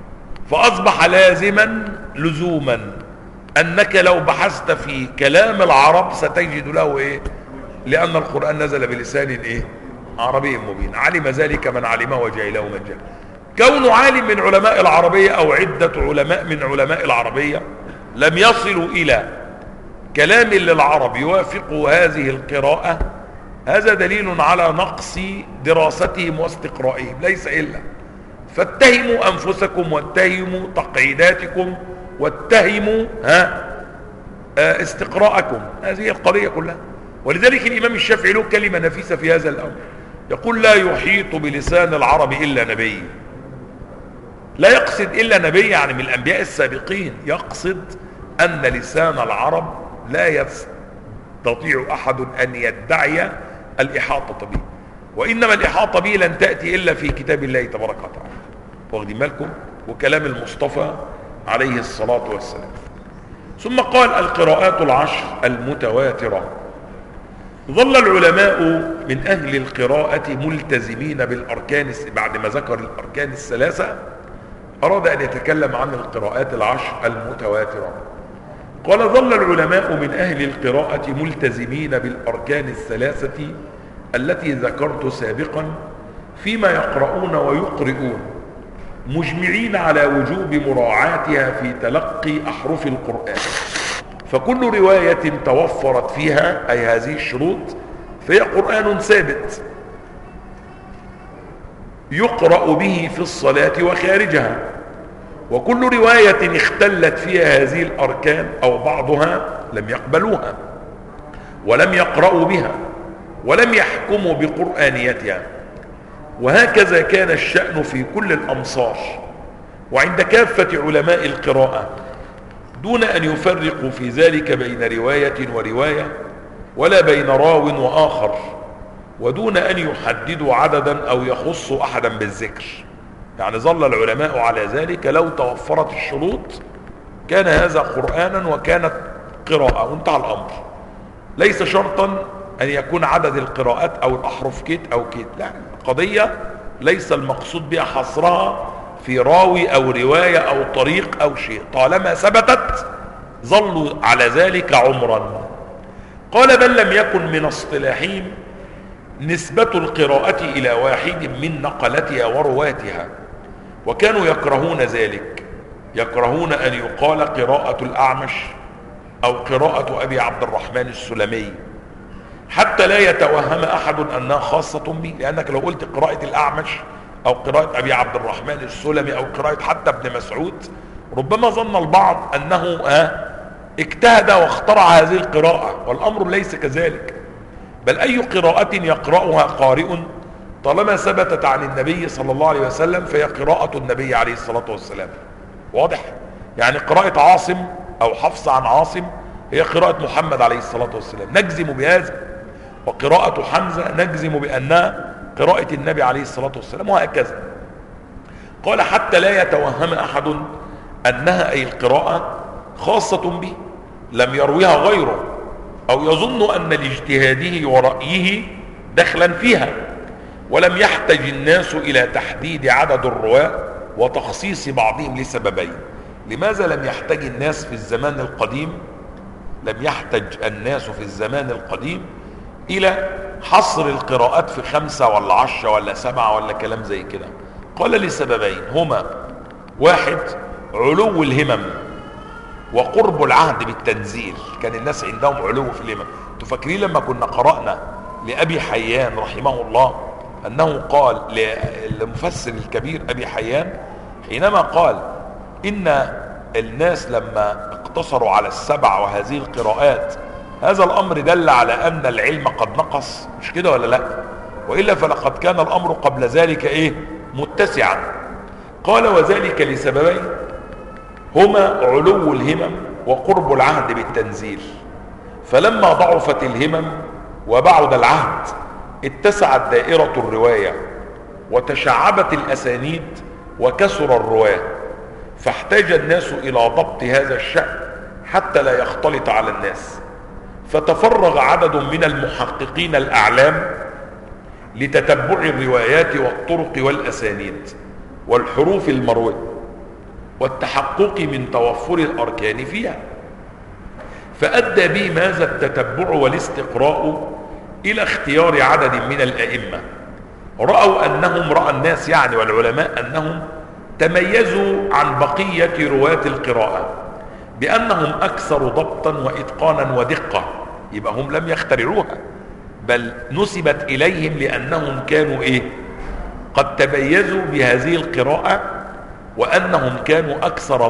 Speaker 2: فأصبح لازما لزوما أنك لو بحثت في كلام العرب ستجد له إيه؟ لأن القرآن نزل بلسان إيه؟ عربي مبين، علم ذلك من علمه وجهله من جهله. كون عالم من علماء العربية أو عدة علماء من علماء العربية لم يصلوا إلى كلام للعرب يوافق هذه القراءة، هذا دليل على نقص دراستهم واستقرائهم، ليس إلا. فاتهموا أنفسكم واتهموا تقعيداتكم واتهموا استقراءكم، هذه القضية كلها. ولذلك الإمام الشافعي له كلمة نفيسة في هذا الأمر، يقول: لا يحيط بلسان العرب إلا نبي. لا يقصد إلا نبي يعني من الأنبياء السابقين، يقصد أن لسان العرب لا يستطيع أحد أن يدعي الإحاطة به، وإنما الإحاطة به لن تأتي إلا في كتاب الله تبارك وتعالى. واخدين بالكم؟ وكلام المصطفى عليه الصلاة والسلام. ثم قال: القراءات العشر المتواترة. ظل العلماء من أهل القراءة ملتزمين بالأركان. بعد ما ذكر الأركان الثلاثة أراد أن يتكلم عن القراءات العشر المتواترة. قال: ظل العلماء من أهل القراءة ملتزمين بالأركان الثلاثة التي ذكرت سابقا فيما يقرؤون ويقرؤون، مجمعين على وجوب مراعاتها في تلقي أحرف القرآن، فكل رواية توفرت فيها أي هذه الشروط فهي قرآن ثابت يقرأ به في الصلاة وخارجها، وكل رواية اختلت فيها هذه الأركان أو بعضها لم يقبلوها ولم يقرأوا بها ولم يحكموا بقرآنيتها. وهكذا كان الشأن في كل الأمصار وعند كافة علماء القراءة، دون أن يفرقوا في ذلك بين رواية ورواية ولا بين راو وآخر، ودون أن يحددوا عددا أو يخصوا أحدا بالذكر. يعني ظل العلماء على ذلك، لو توفرت الشروط كان هذا قرآنا وكانت قراءة وانتهى الأمر. ليس شرطا أن يكون عدد القراءات أو الأحرف كيت أو كيت، لا، القضية ليس المقصود بها حصرها في راوي أو رواية أو طريق أو شيء، طالما ثبتت ظلوا على ذلك عمرا. قال: بل لم يكن من اصطلاحهم نسبة القراءة إلى واحد من نقلتها ورواتها، وكانوا يكرهون ذلك، يكرهون أن يقال قراءة الأعمش أو قراءة أبي عبد الرحمن السلمي، حتى لا يتوهم أحد أنها خاصة به. لأنك لو قلت قراءة الأعمش أو قراءة أبي عبد الرحمن السلمي أو قراءة حتى ابن مسعود، ربما ظن البعض أنه اجتهد واخترع هذه القراءة، والأمر ليس كذلك. بل أي قراءة يقرأها قارئ طالما ثبتت عن النبي صلى الله عليه وسلم فهي قراءة النبي عليه الصلاة والسلام. واضح؟ يعني قراءة عاصم أو حفص عن عاصم هي قراءة محمد عليه الصلاة والسلام، نجزم بهذا. وقراءة حمزة نجزم بأنها قراءة النبي عليه الصلاة والسلام، وهكذا. قال حتى لا يتوهم أحد أنها أي القراءة خاصة به لم يرويها غيره، أو يظن أن لاجتهاده ورأيه دخلا فيها، ولم يحتج الناس إلى تحديد عدد الرواة وتخصيص بعضهم لسببين. لماذا لم يحتج الناس في الزمان القديم؟ لم يحتج الناس في الزمان القديم إلى حصر القراءات في 5 ولا 10 ولا 7 ولا كلام زي كده. قال لسببين هما: واحد، علو الهمم وقرب العهد بالتنزيل. كان الناس عندهم علو في الهمم. انتوا فاكرين لما كنا قرأنا لأبي حيان رحمه الله أنه قال للمفسر الكبير أبي حيان حينما قال إن الناس لما اقتصروا على 7 وهذه القراءات هذا الأمر دل على أن العلم قد نقص، مش كده ولا لا؟ وإلا فلقد كان الأمر قبل ذلك متسعا. قال وذلك لسببين هما علو الهمم وقرب العهد بالتنزيل. فلما ضعفت الهمم وبعد العهد اتسعت دائرة الرواية وتشعبت الأسانيد وكسر الرواة، فاحتاج الناس إلى ضبط هذا الشأن حتى لا يختلط على الناس، فتفرغ عدد من المحققين الأعلام لتتبع الروايات والطرق والأسانيد والحروف المروية والتحقق من توفر الأركان فيها. فأدى به هذا التتبع والاستقراء إلى اختيار عدد من الأئمة رأى الناس والعلماء أنهم تميزوا عن بقية رواة القراءة بأنهم أكثر ضبطا وإتقانا ودقة. يبقى هم لم يخترعوها، بل نسبت إليهم لأنهم كانوا قد تميزوا بهذه القراءة، وأنهم كانوا أكثر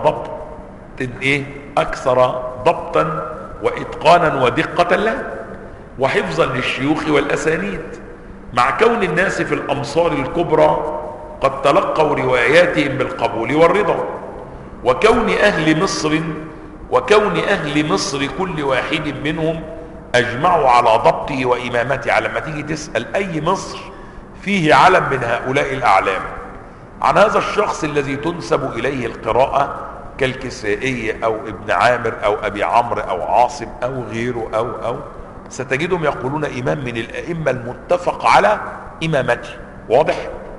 Speaker 2: ضبطا وإتقانا ودقة له وحفظا للشيوخ والأسانيد، مع كون الناس في الأمصار الكبرى قد تلقوا رواياتهم بالقبول والرضا، وكون أهل مصر كل واحد منهم أجمعوا على ضبطه وإمامته. لما تيجي تسأل أي مصر فيه علم من هؤلاء الأعلام عن هذا الشخص الذي تنسب إليه القراءة كالكسائي أو ابن عامر أو أبي عمرو أو عاصم أو غيره أو ستجدهم يقولون إمام من الأئمة المتفق على إمامته. واضح؟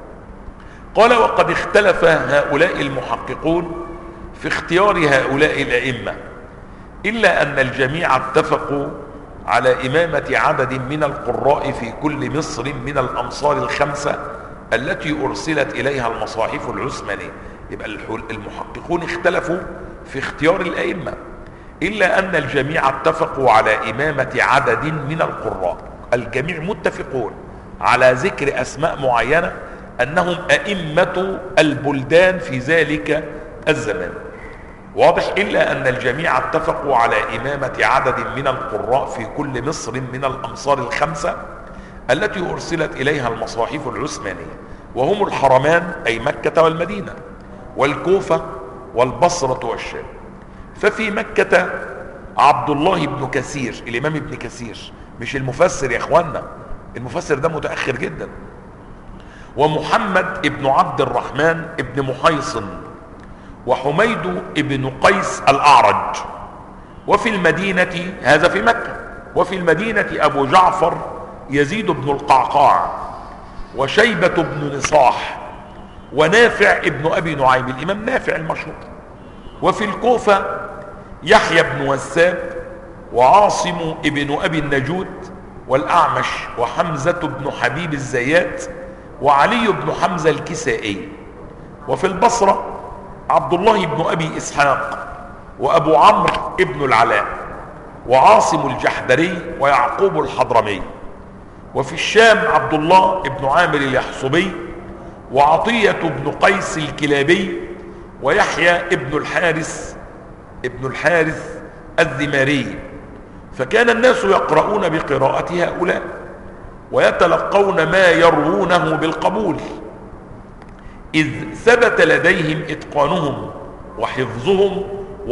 Speaker 2: قال وقد اختلف هؤلاء المحققون في اختيار هؤلاء الأئمة، إلا أن الجميع اتفقوا على إمامة عدد من القراء في كل مصر من الأمصار ال5 التي أرسلت إليها المصاحف العثمانية. يبقى المحققون اختلفوا في اختيار الأئمة، إلا أن الجميع اتفقوا على إمامة عدد من القراء. الجميع متفقون على ذكر أسماء معينة أنهم أئمة البلدان في ذلك الزمان. واضح؟ إلا أن الجميع اتفقوا على إمامة عدد من القراء في كل مصر من الأمصار ال5 التي أرسلت إليها المصاحف العثمانية، وهم الحرمان أي مكة والمدينة والكوفة والبصرة والشام. ففي مكة عبد الله بن كثير، الإمام ابن كثير، مش المفسر يا إخوانا، المفسر ده متأخر جدا، ومحمد ابن عبد الرحمن ابن محيصن، وحميد ابن قيس الأعرج. وفي المدينة، هذا في مكة، وفي المدينة أبو جعفر يزيد بن القعقاع، وشيبة بن نصاح، ونافع ابن أبي نعيم، الإمام نافع المشهور. وفي الكوفة يحيى بن وساب، وعاصم ابن أبي النجود، والأعمش، وحمزة بن حبيب الزيات، وعلي بن حمزة الكسائي. وفي البصرة عبد الله بن أبي إسحاق، وأبو عمرو ابن العلاء، وعاصم الجحدري ويعقوب الحضرمي. وفي الشام عبد الله بن عامر اليحصبي وعطية بن قيس الكلابي ويحيى ابن الحارث الذماري. فكان الناس يقرؤون بقراءة هؤلاء ويتلقون ما يروونه بالقبول، إذ ثبت لديهم إتقانهم وحفظهم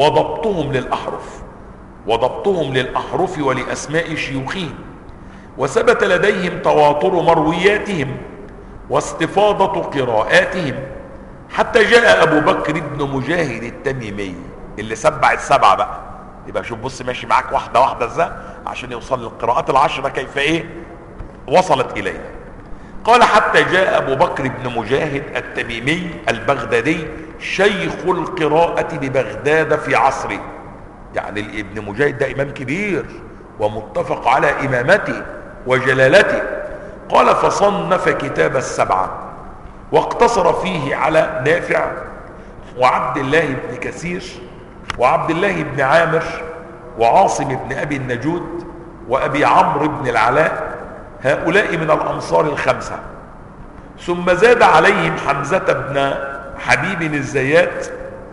Speaker 2: وضبطهم للأحرف ولأسماء شيوخهم، وثبت لديهم تواتر مروياتهم واستفاضة قراءاتهم، حتى جاء أبو بكر بن مجاهد التميمي اللي سبع السبعة بقى. يبقى شوف بص ماشي معاك واحدة واحدة ازاي عشان يوصل للقراءات العشرة كيف وصلت إلينا. قال حتى جاء أبو بكر بن مجاهد التميمي البغدادي شيخ القراءة ببغداد في عصره. يعني ابن مجاهد ده إمام كبير ومتفق على إمامته وجلالته. قال فصنف كتاب السبعة واقتصر فيه على نافع وعبد الله بن كثير وعبد الله بن عامر وعاصم بن أبي النجود وأبي عمرو بن العلاء، هؤلاء من الأنصار الخمسة. ثم زاد عليهم حمزة بن حبيب الزيات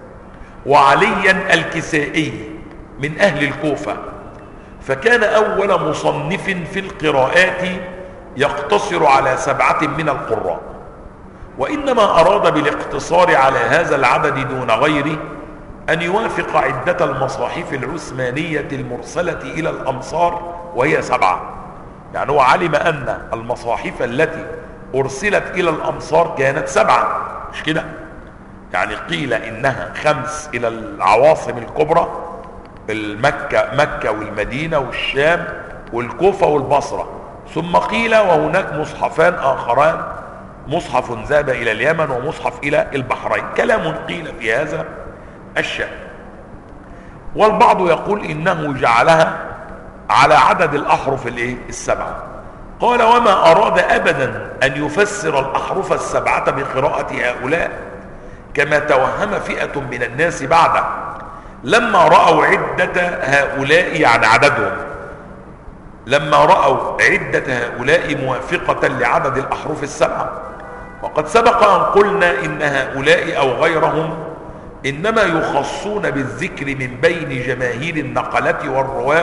Speaker 2: وعليا الكسائي من أهل الكوفة، فكان أول مصنف في القراءات يقتصر على 7 من القراء. وإنما أراد بالاقتصار على هذا العدد دون غيره أن يوافق عدة المصاحف العثمانية المرسلة إلى الأمصار وهي 7. يعني هو علم أن المصاحف التي أرسلت إلى الأمصار كانت 7، مش كده؟ يعني قيل إنها 5 إلى العواصم الكبرى، مكة والمدينة والشام والكوفة والبصرة، ثم قيل وهناك مصحفان آخران، مصحف ذهب إلى اليمن ومصحف إلى البحرين. كلام قيل في هذا الشأن. والبعض يقول إنه جعلها على عدد الأحرف 7. قال وما أراد أبدا أن يفسر الأحرف 7 بقراءة هؤلاء كما توهم فئة من الناس بعده لما رأوا عدة هؤلاء، يعني عددهم، لما رأوا عدة هؤلاء موافقة لعدد الأحرف 7. وقد سبق أن قلنا إن هؤلاء أو غيرهم إنما يخصون بالذكر من بين جماهير النقلة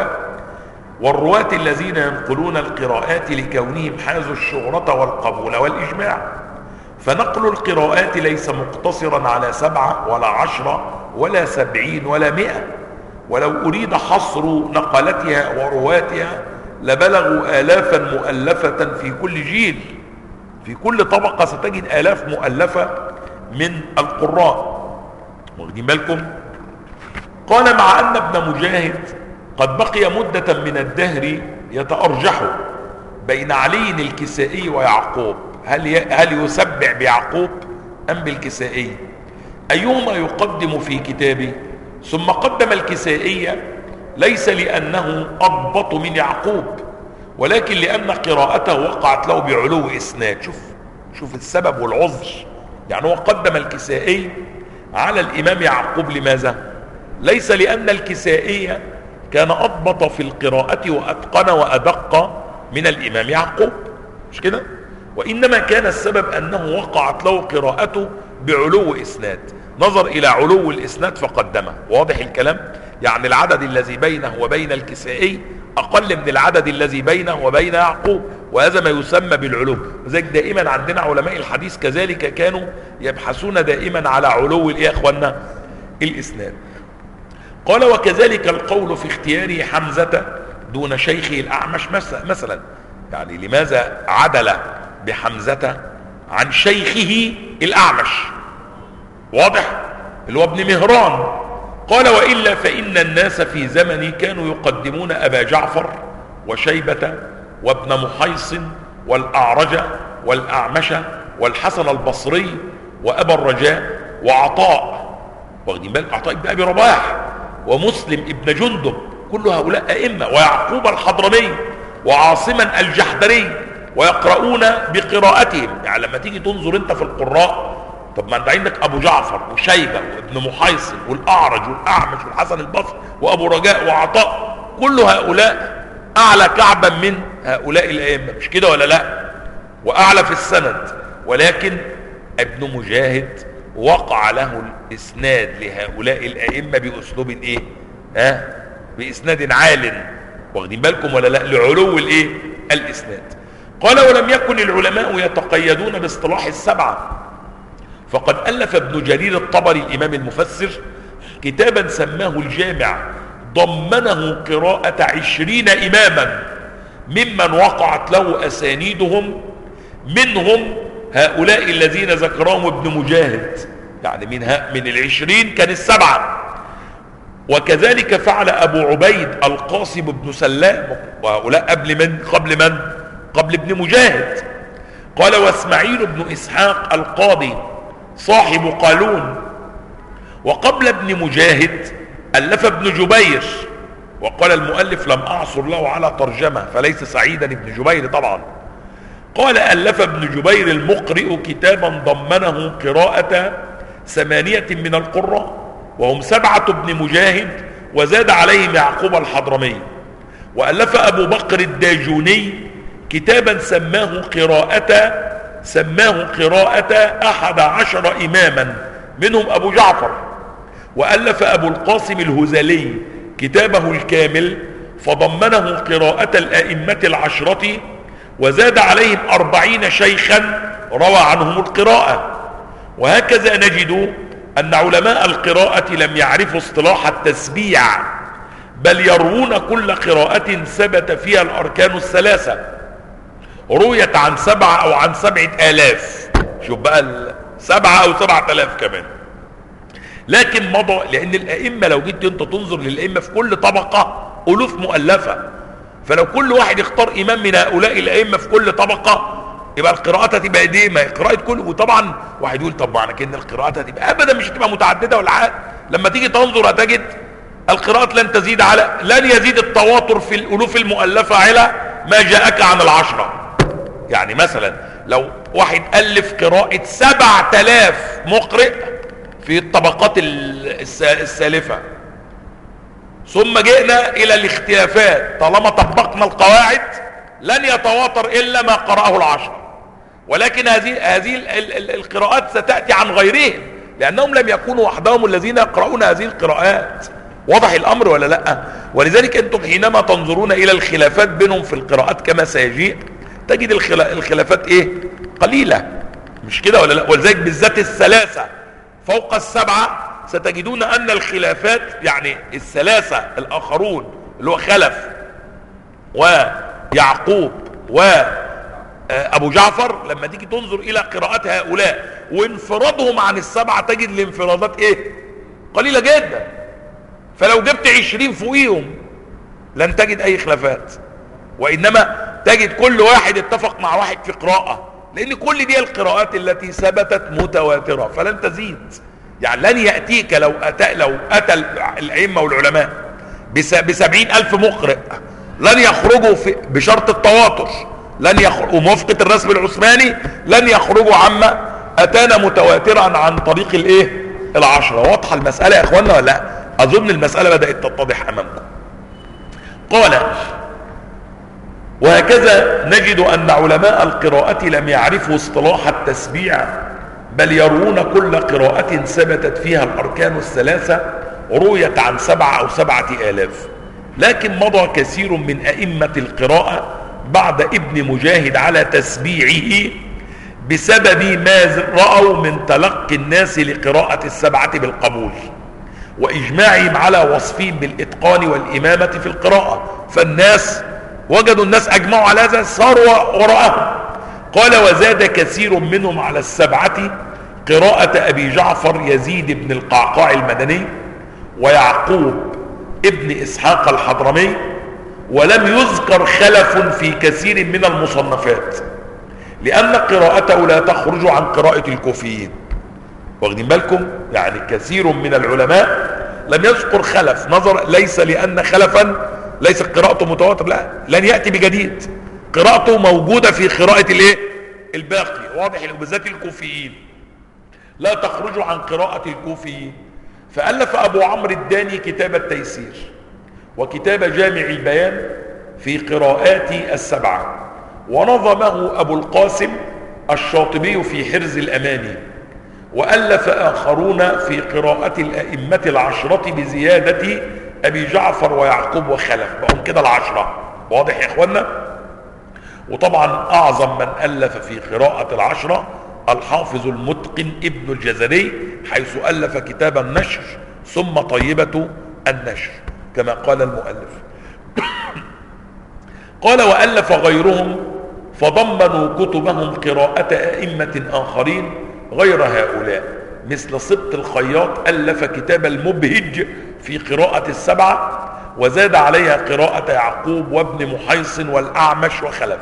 Speaker 2: والرواة الذين ينقلون القراءات لكونهم حازوا الشهرة والقبول والإجماع. فنقل القراءات ليس مقتصرا على 7 ولا 10 ولا 70 ولا 100، ولو أريد حصر نقلتها ورواتها لبلغوا آلافا مؤلفة في كل جيل. في كل طبقة ستجد آلاف مؤلفة من القراء، واخدين بالكم؟ قال مع أن ابن مجاهد قد بقي مدة من الدهر يتأرجح بين علي الكسائي ويعقوب، هل يسبع بيعقوب أم بالكسائي؟ أيهما يقدم في كتابه؟ ثم قدم الكسائي ليس لأنه أضبط من يعقوب، ولكن لأن قراءته وقعت له بعلو إسناد. شوف السبب والعذر. يعني هو قدم الكسائي على الإمام يعقوب. لماذا؟ ليس لأن الكسائي كان أضبط في القراءة وأتقن وأدق من الإمام يعقوب، مش كده؟ وإنما كان السبب أنه وقعت له قراءته بعلو إسناد، نظر إلى علو الإسناد فقدمه. واضح الكلام؟ يعني العدد الذي بينه وبين الكسائي أقل من العدد الذي بينه وبين يعقوب، وهذا ما يسمى بالعلو. وذلك دائما عندنا علماء الحديث كذلك كانوا يبحثون دائما على علو يا اخوانا الإسناد. قال وكذلك القول في اختيار حمزة دون شيخه الأعمش مثلا. يعني لماذا عدل بحمزة عن شيخه الأعمش؟ واضح؟ اللي هو ابن مهران. قال وإلا فإن الناس في زمني كانوا يقدمون أبا جعفر وشيبة وابن محيص والأعرج والأعمش والحسن البصري وأبا الرجاء وعطاء، واخدين بالك؟ عطاء بن أبي رباح ومسلم ابن جندب، كل هؤلاء أئمة، ويعقوب الحضرمي وعاصما الجحدري، ويقرؤون بقراءتهم. يعني لما تيجي تنظر انت في القراء، طب ما انت عندك ابو جعفر وشيبة وابن محيصن والاعرج والاعمش والحسن البصري وابو رجاء وعطاء، كل هؤلاء اعلى كعبا من هؤلاء الائمه، مش كده ولا لا؟ واعلى في السند، ولكن ابن مجاهد وقع له الاسناد لهؤلاء الائمه باسلوب ايه؟ باسناد عال، واخدين بالكم ولا لا؟ لعلو الايه؟ الاسناد. قال ولم يكن العلماء يتقيدون باصطلاح السبعه، فقد الف ابن جرير الطبري الامام المفسر كتابا سماه الجامع، ضمنه قراءة 20 إماما ممن وقعت له أسانيدهم، منهم هؤلاء الذين ذكرهم ابن مجاهد، يعني من 20 كان السبعة. وكذلك فعل أبو عبيد القاسم بن سلام، وهؤلاء قبل ابن مجاهد. قال واسماعيل بن إسحاق القاضي صاحب قالون. وقبل ابن مجاهد ألف ابن جبير، وقال المؤلف لم أعصر له على ترجمة، فليس سعيدا ابن جبير طبعا. قال ألف ابن جبير المقرئ كتابا ضمنه قراءة 8 من القراء، وهم 7 ابن مجاهد، وزاد عليهم يعقوب الحضرمي. وألف أبو بكر الداجوني كتابا سماه قراءة 11 إماما منهم أبو جعفر. وألف أبو القاسم الهزلي كتابه الكامل، فضمنه قراءة الأئمة 10، وزاد عليهم 40 شيخا روى عنهم القراءة. وهكذا نجد أن علماء القراءة لم يعرفوا اصطلاح التسبيع، بل يروون كل قراءة ثبت فيها الأركان الثلاثة، رويت عن 7 أو عن 7000. شوف بقى 7 أو 7000 كمان. لكن مضى، لأن الأئمة لو جيت انت تنظر للأئمة في كل طبقة ألوف مؤلفة، فلو كل واحد يختار إمام من هؤلاء الأئمة في كل طبقة يبقى القراءات هتبقى ايه؟ ما قراءة كل. وطبعا واحد يقول طب معنى كده القراءات هتبقى ابدا مش هتبقى متعددة ولا حاجة. لما تيجي تنظر هتجد القراءات لن يزيد التواتر في الألوف المؤلفة على ما جاءك عن 10. يعني مثلا لو واحد ألف قراءة 7000 مقرئ في الطبقات السالفة، ثم جئنا الى الاختلافات، طالما طبقنا القواعد لن يتواتر الا ما قرأه 10. ولكن هذه القراءات ستأتي عن غيرهم، لانهم لم يكونوا وحدهم الذين يقرؤون هذه القراءات. واضح الامر ولا لا؟ ولذلك انتم حينما تنظرون الى الخلافات بينهم في القراءات كما سيجيء، تجد الخلافات ايه؟ قليلة، مش كده ولا لا؟ ولذلك بالذات الثلاثة فوق 7 ستجدون ان الخلافات، يعني الثلاثة الاخرون اللي هو خلف ويعقوب وابو جعفر، لما تيجي تنظر الى قراءات هؤلاء وانفرادهم عن 7 تجد الانفرادات ايه؟ قليلة جدا. فلو جبت 20 فوقيهم لن تجد اي خلافات، وانما تجد كل واحد اتفق مع واحد في قراءة، لان كل دي القراءات التي ثبتت متواترة فلن تزيد. يعني لن يأتيك لو أتى الأئمة والعلماء ب70,000 مقرئ لن يخرجوا بشرط التواتر، لن يخرجوا وموافقة الرسم العثماني، لن يخرجوا عما أتانا متواترا عن طريق الايه؟ 10. واضحة المسألة يا اخوانا ولا لا؟ اظن المسألة بدأت تتضح امامكم. قال وهكذا نجد ان علماء القراءة لم يعرفوا اصطلاح التسبيع، بل يروون كل قراءة ثبتت فيها الاركان الثلاثة، رويت عن 7 أو 7000. لكن مضى كثير من ائمة القراءة بعد ابن مجاهد على تسبيعه بسبب ما رأوا من تلقي الناس لقراءة 7 بالقبول، واجماعهم على وصفهم بالاتقان والامامة في القراءة، فالناس وجدوا الناس اجمعوا على هذا صاروا وراءهم. قال وزاد كثير منهم على 7 قراءة ابي جعفر يزيد بن القعقاع المدني ويعقوب ابن اسحاق الحضرمي، ولم يذكر خلف في كثير من المصنفات، لان قراءته لا تخرج عن قراءة الكوفيين. واخدين بالكم؟ يعني كثير من العلماء لم يذكر خلف، نظر ليس لان خلفا ليس قراءته متواتر، لا، لن يأتي بجديد، قراءته موجودة في قراءة الايه؟ الباقي. واضح؟ وبالذات الكوفيين لا تخرج عن قراءة الكوفيين. فألف أبو عمرو الداني كتاب التيسير، وكتاب جامع البيان في قراءات السبعة، ونظمه أبو القاسم الشاطبي في حرز الأماني، وألف آخرون في قراءة الأئمة العشرة بزيادة أبي جعفر ويعقوب وخلف، بقوا كده العشرة. واضح يا إخوانا؟ وطبعا أعظم من ألف في قراءة العشرة الحافظ المتقن ابن الجزري، حيث ألف كتاب النشر ثم طيبة النشر كما قال المؤلف. قال وألف غيرهم فضمنوا كتبهم قراءة أئمة آخرين غير هؤلاء، مثل سبط الخياط ألف كتاب المبهج في قراءة السبعة، وزاد عليها قراءة يعقوب وابن محيصن والأعمش وخلف.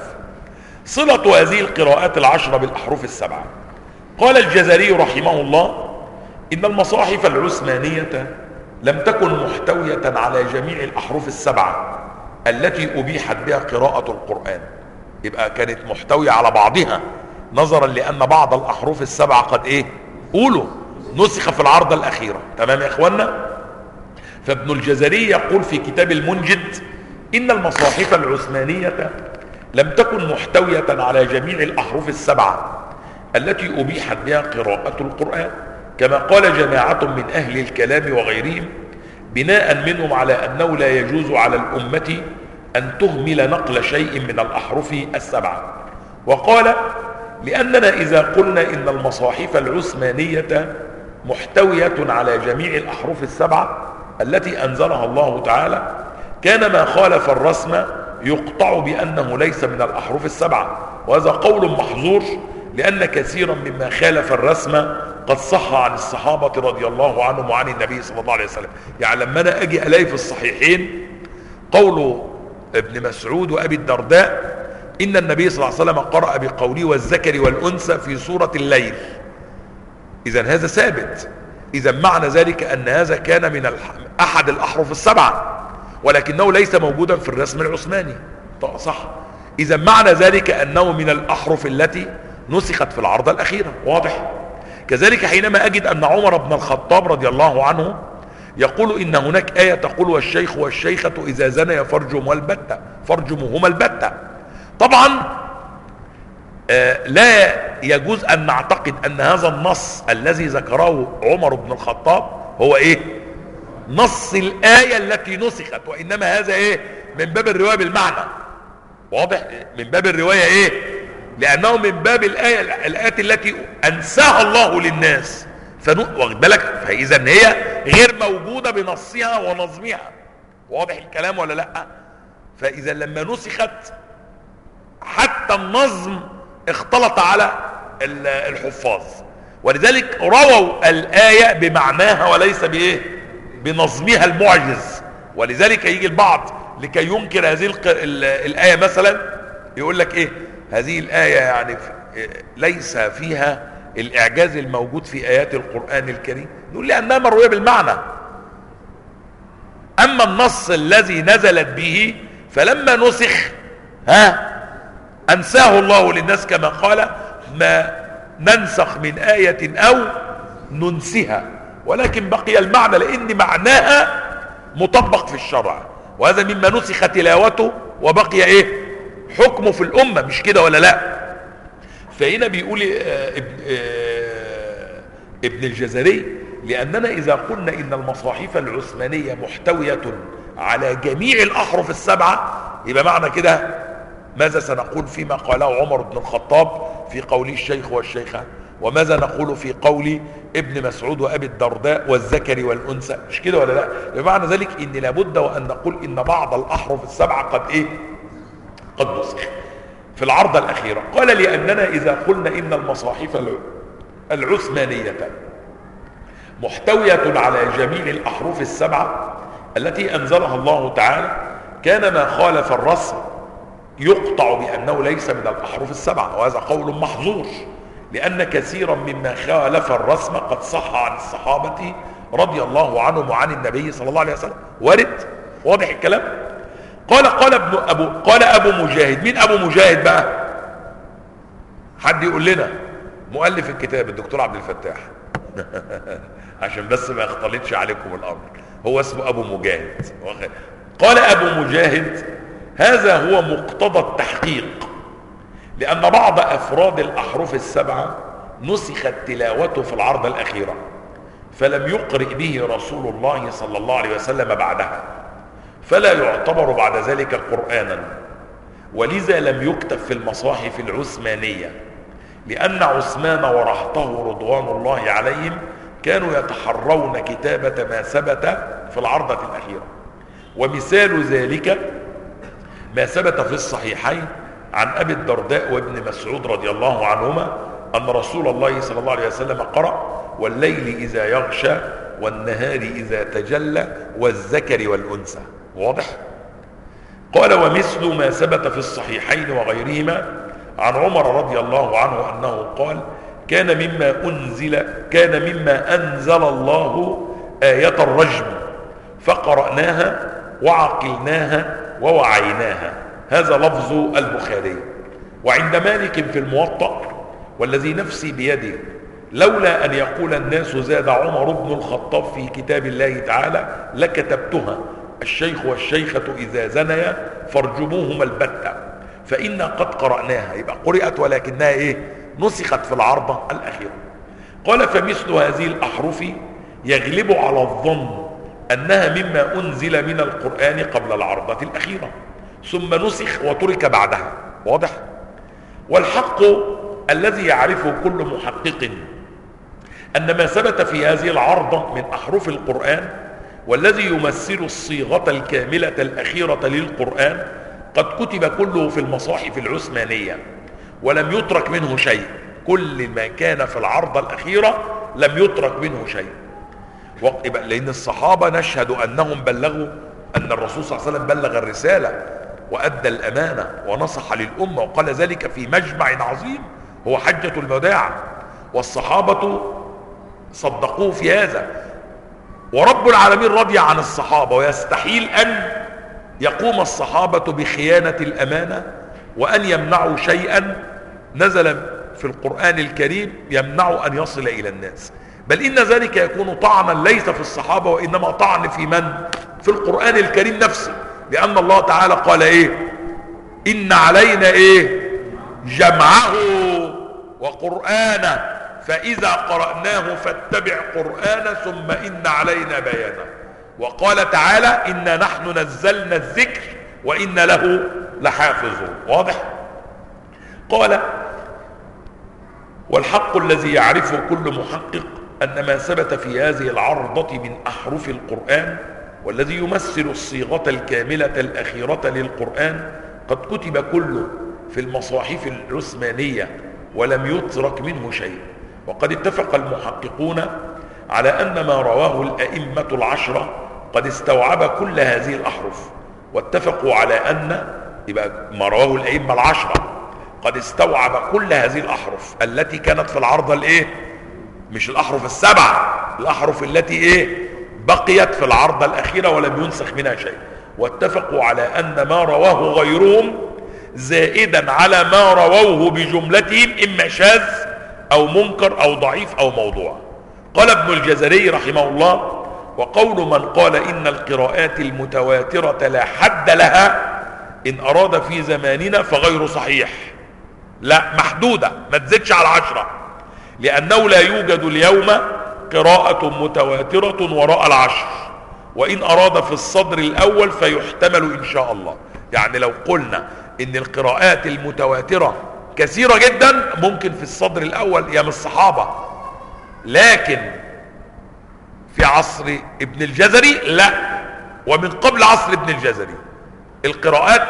Speaker 2: صلة هذه القراءات العشرة بالأحرف السبعة. قال الجزري رحمه الله إن المصاحف العثمانية لم تكن محتوية على جميع الأحرف السبعة التي أبيحت بها قراءة القرآن، يبقى كانت محتوية على بعضها، نظرا لأن بعض الأحرف السبعة قد قولوا نسخ في العرضة الأخيرة. تمام يا إخوانا؟ فابن الجزري يقول في كتاب المنجد إن المصاحف العثمانية لم تكن محتوية على جميع الأحرف السبعة التي أبيحت بها قراءة القرآن، كما قال جماعة من أهل الكلام وغيرهم، بناء منهم على أنه لا يجوز على الأمة أن تهمل نقل شيء من الأحرف السبعة. وقال لأننا إذا قلنا إن المصاحف العثمانية محتوية على جميع الأحرف السبعة التي أنزلها الله تعالى، كان ما خالف الرسم يقطع بأنه ليس من الأحرف السبعة، وهذا قول محظور، لأن كثيرا مما خالف الرسم قد صح عن الصحابة رضي الله عنهم وعن النبي صلى الله عليه وسلم. يعني لما أنا أجي ألاقي في الصحيحين قول ابن مسعود وأبي الدرداء إن النبي صلى الله عليه وسلم قرأ بقوله والذكر والأنثى في سورة الليل، إذا هذا ثابت، إذا معنى ذلك أن هذا كان من أحد الأحرف السبعة، ولكنه ليس موجودا في الرسم العثماني. صح، إذا معنى ذلك أنه من الأحرف التي نسخت في العرضة الأخيرة. واضح؟ كذلك حينما أجد أن عمر بن الخطاب رضي الله عنه يقول إن هناك آية تقول والشيخ والشيخة إذا زنيا فرجموهما البتة. طبعا لا يجوز أن نعتقد أن هذا النص الذي ذكره عمر بن الخطاب هو نص الآية التي نسخت، وإنما هذا من باب الرواية بالمعنى. واضح؟ من باب الرواية لأنه من باب الآيات التي أنساها الله للناس، واخد بالك؟ فإذا هي غير موجودة بنصها ونظمها. واضح الكلام ولا لا؟ فإذا لما نسخت حتى النظم اختلط على الحفاظ، ولذلك رووا الآية بمعناها وليس بنظمها المعجز. ولذلك يجي البعض لكي ينكر هذه الآية مثلا يقول لك هذه الآية يعني ليس فيها الإعجاز الموجود في آيات القرآن الكريم، نقول لأنها مروية بالمعنى. أما النص الذي نزلت به فلما نسخ أنساه الله للناس، كما قال ما ننسخ من آية أو ننسها، ولكن بقي المعنى لأن معناها مطبق في الشرع، وهذا مما نسخ تلاوته وبقي حكمه في الأمة، مش كده ولا لا؟ فهنا بيقول ابن الجزري لأننا إذا قلنا إن المصاحف العثمانية محتوية على جميع الأحرف السبعة، يبقى معنى كده ماذا سنقول فيما قاله عمر بن الخطاب في قوله الشيخ والشيخة، وماذا نقول في قول ابن مسعود وأبي الدرداء والذكر والأنثى، مش كده ولا لا؟ بمعنى ذلك إن لابد وأن نقول إن بعض الأحرف السبعة قد نسخ في العرضة الأخيرة. قال لأننا إذا قلنا إن المصاحف العثمانية محتوية على جميع الأحرف السبعة التي أنزلها الله تعالى، كان ما خالف الرسم يقطع بأنه ليس من الأحرف السبعة، وهذا قول محظور، لأن كثيرا مما خالف الرسم قد صح عن الصحابة رضي الله عنهم وعن النبي صلى الله عليه وسلم. وارد؟ واضح الكلام؟ قال أبو مجاهد. مين أبو مجاهد بقى؟ حد يقول لنا؟ مؤلف الكتاب الدكتور عبد الفتاح عشان بس ما يختلطش عليكم الأمر، هو اسمه أبو مجاهد. قال أبو مجاهد: هذا هو مقتضى التحقيق، لأن بعض أفراد الأحرف السبعة نسخت تلاوته في العرضة الأخيرة، فلم يقرئ به رسول الله صلى الله عليه وسلم بعدها، فلا يعتبر بعد ذلك قرآنا، ولذا لم يكتب في المصاحف العثمانية، لأن عثمان ورهطه رضوان الله عليهم كانوا يتحرون كتابة ما ثبت في العرضة الأخيرة. ومثال ذلك ما ثبت في الصحيحين عن أبي الدرداء وابن مسعود رضي الله عنهما أن رسول الله صلى الله عليه وسلم قرأ: والليل إذا يغشى والنهار إذا تجلى والذكر والأنثى. واضح؟ قال: ومثل ما ثبت في الصحيحين وغيرهما عن عمر رضي الله عنه أنه قال: كان مما أنزل الله آية الرجم، فقرأناها وعقلناها ووعيناها. هذا لفظ البخاري. وعند مالك في الموطأ: والذي نفسي بيده لولا أن يقول الناس زاد عمر بن الخطاب في كتاب الله تعالى لكتبتها: الشيخ والشيخة إذا زنيا فارجموهما البتة، فإنا قد قرأناها. يبقى قرأت ولكنها نسخت في العرضة الأخيرة. قال: فمثل هذه الأحرف يغلب على الظن أنها مما أنزل من القرآن قبل العرضة الأخيرة ثم نسخ وترك بعدها. واضح؟ والحق الذي يعرفه كل محقق أن ما ثبت في هذه العرضة من أحرف القرآن والذي يمثل الصيغة الكاملة الأخيرة للقرآن قد كتب كله في المصاحف العثمانية ولم يترك منه شيء. كل ما كان في العرضة الأخيرة لم يترك منه شيء، لأن الصحابة نشهد أنهم بلغوا، أن الرسول صلى الله عليه وسلم بلغ الرسالة وأدى الأمانة ونصح للأمة، وقال ذلك في مجمع عظيم هو حجة الوداع، والصحابة صدقوه في هذا. ورب العالمين رضي عن الصحابة، ويستحيل أن يقوم الصحابة بخيانة الأمانة وأن يمنعوا شيئا نزل في القرآن الكريم يمنع أن يصل إلى الناس، بل إن ذلك يكون طعنا ليس في الصحابة وإنما طعن في من؟ في القرآن الكريم نفسه، لأن الله تعالى قال إن علينا جمعه وقرآنه فإذا قرأناه فاتبع قرآنه ثم إن علينا بيانه. وقال تعالى: إنا نحن نزلنا الذكر وإن له لحافظون. واضح؟ قال: والحق الذي يعرفه كل محقق أن ما ثبت في هذه العرضة من أحرف القرآن والذي يمثل الصيغة الكاملة الأخيرة للقرآن قد كتب كله في المصاحف العثمانية ولم يترك منه شيء. وقد اتفق المحققون على أن ما رواه الأئمة العشرة قد استوعب كل هذه الأحرف، واتفقوا على أن يبقى ما رواه الأئمة العشرة قد استوعب كل هذه الأحرف التي كانت في العرضة مش الأحرف السبعة، الأحرف التي بقيت في العرضة الأخيرة ولم ينسخ منها شيء. واتفقوا على أن ما رواه غيرهم زائدا على ما رووه بجملتهم إما شاذ أو منكر أو ضعيف أو موضوع. قال ابن الجزري رحمه الله: وقول من قال إن القراءات المتواترة لا حد لها إن أراد في زماننا فغير صحيح. لا، محدودة، ما تزيدش على 10، لأنه لا يوجد اليوم قراءة متواترة وراء 10، وإن أراد في الصدر الأول فيحتمل إن شاء الله. يعني لو قلنا إن القراءات المتواترة كثيرة جدا ممكن في الصدر الأول يا من الصحابة، لكن في عصر ابن الجزري لا، ومن قبل عصر ابن الجزري القراءات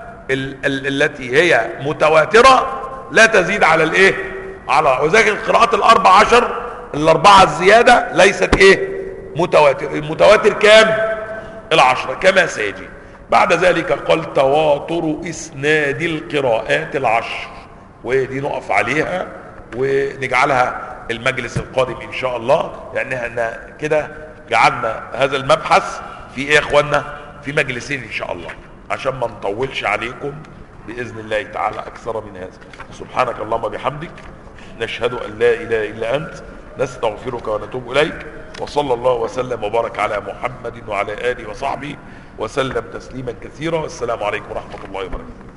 Speaker 2: التي هي متواترة لا تزيد على وذلك القراءات الأربعة الزيادة ليست متواتر. المتواتر كام؟ 10 كما سيجي بعد ذلك. قال: تواتر إسناد القراءات 10، ودي نقف عليها ونجعلها المجلس القادم إن شاء الله، لأن احنا كده جعلنا هذا المبحث في يا اخوانا في مجلسين إن شاء الله عشان ما نطولش عليكم بإذن الله تعالى أكثر من هذا. سبحانك اللهم بحمدك، نشهد أن لا إله إلا أنت، نستغفرك ونتوب إليك، وصلى الله وسلم وبارك على محمد وعلى آله وصحبه وسلم تسليما كثيرا. والسلام عليكم ورحمة الله وبركاته.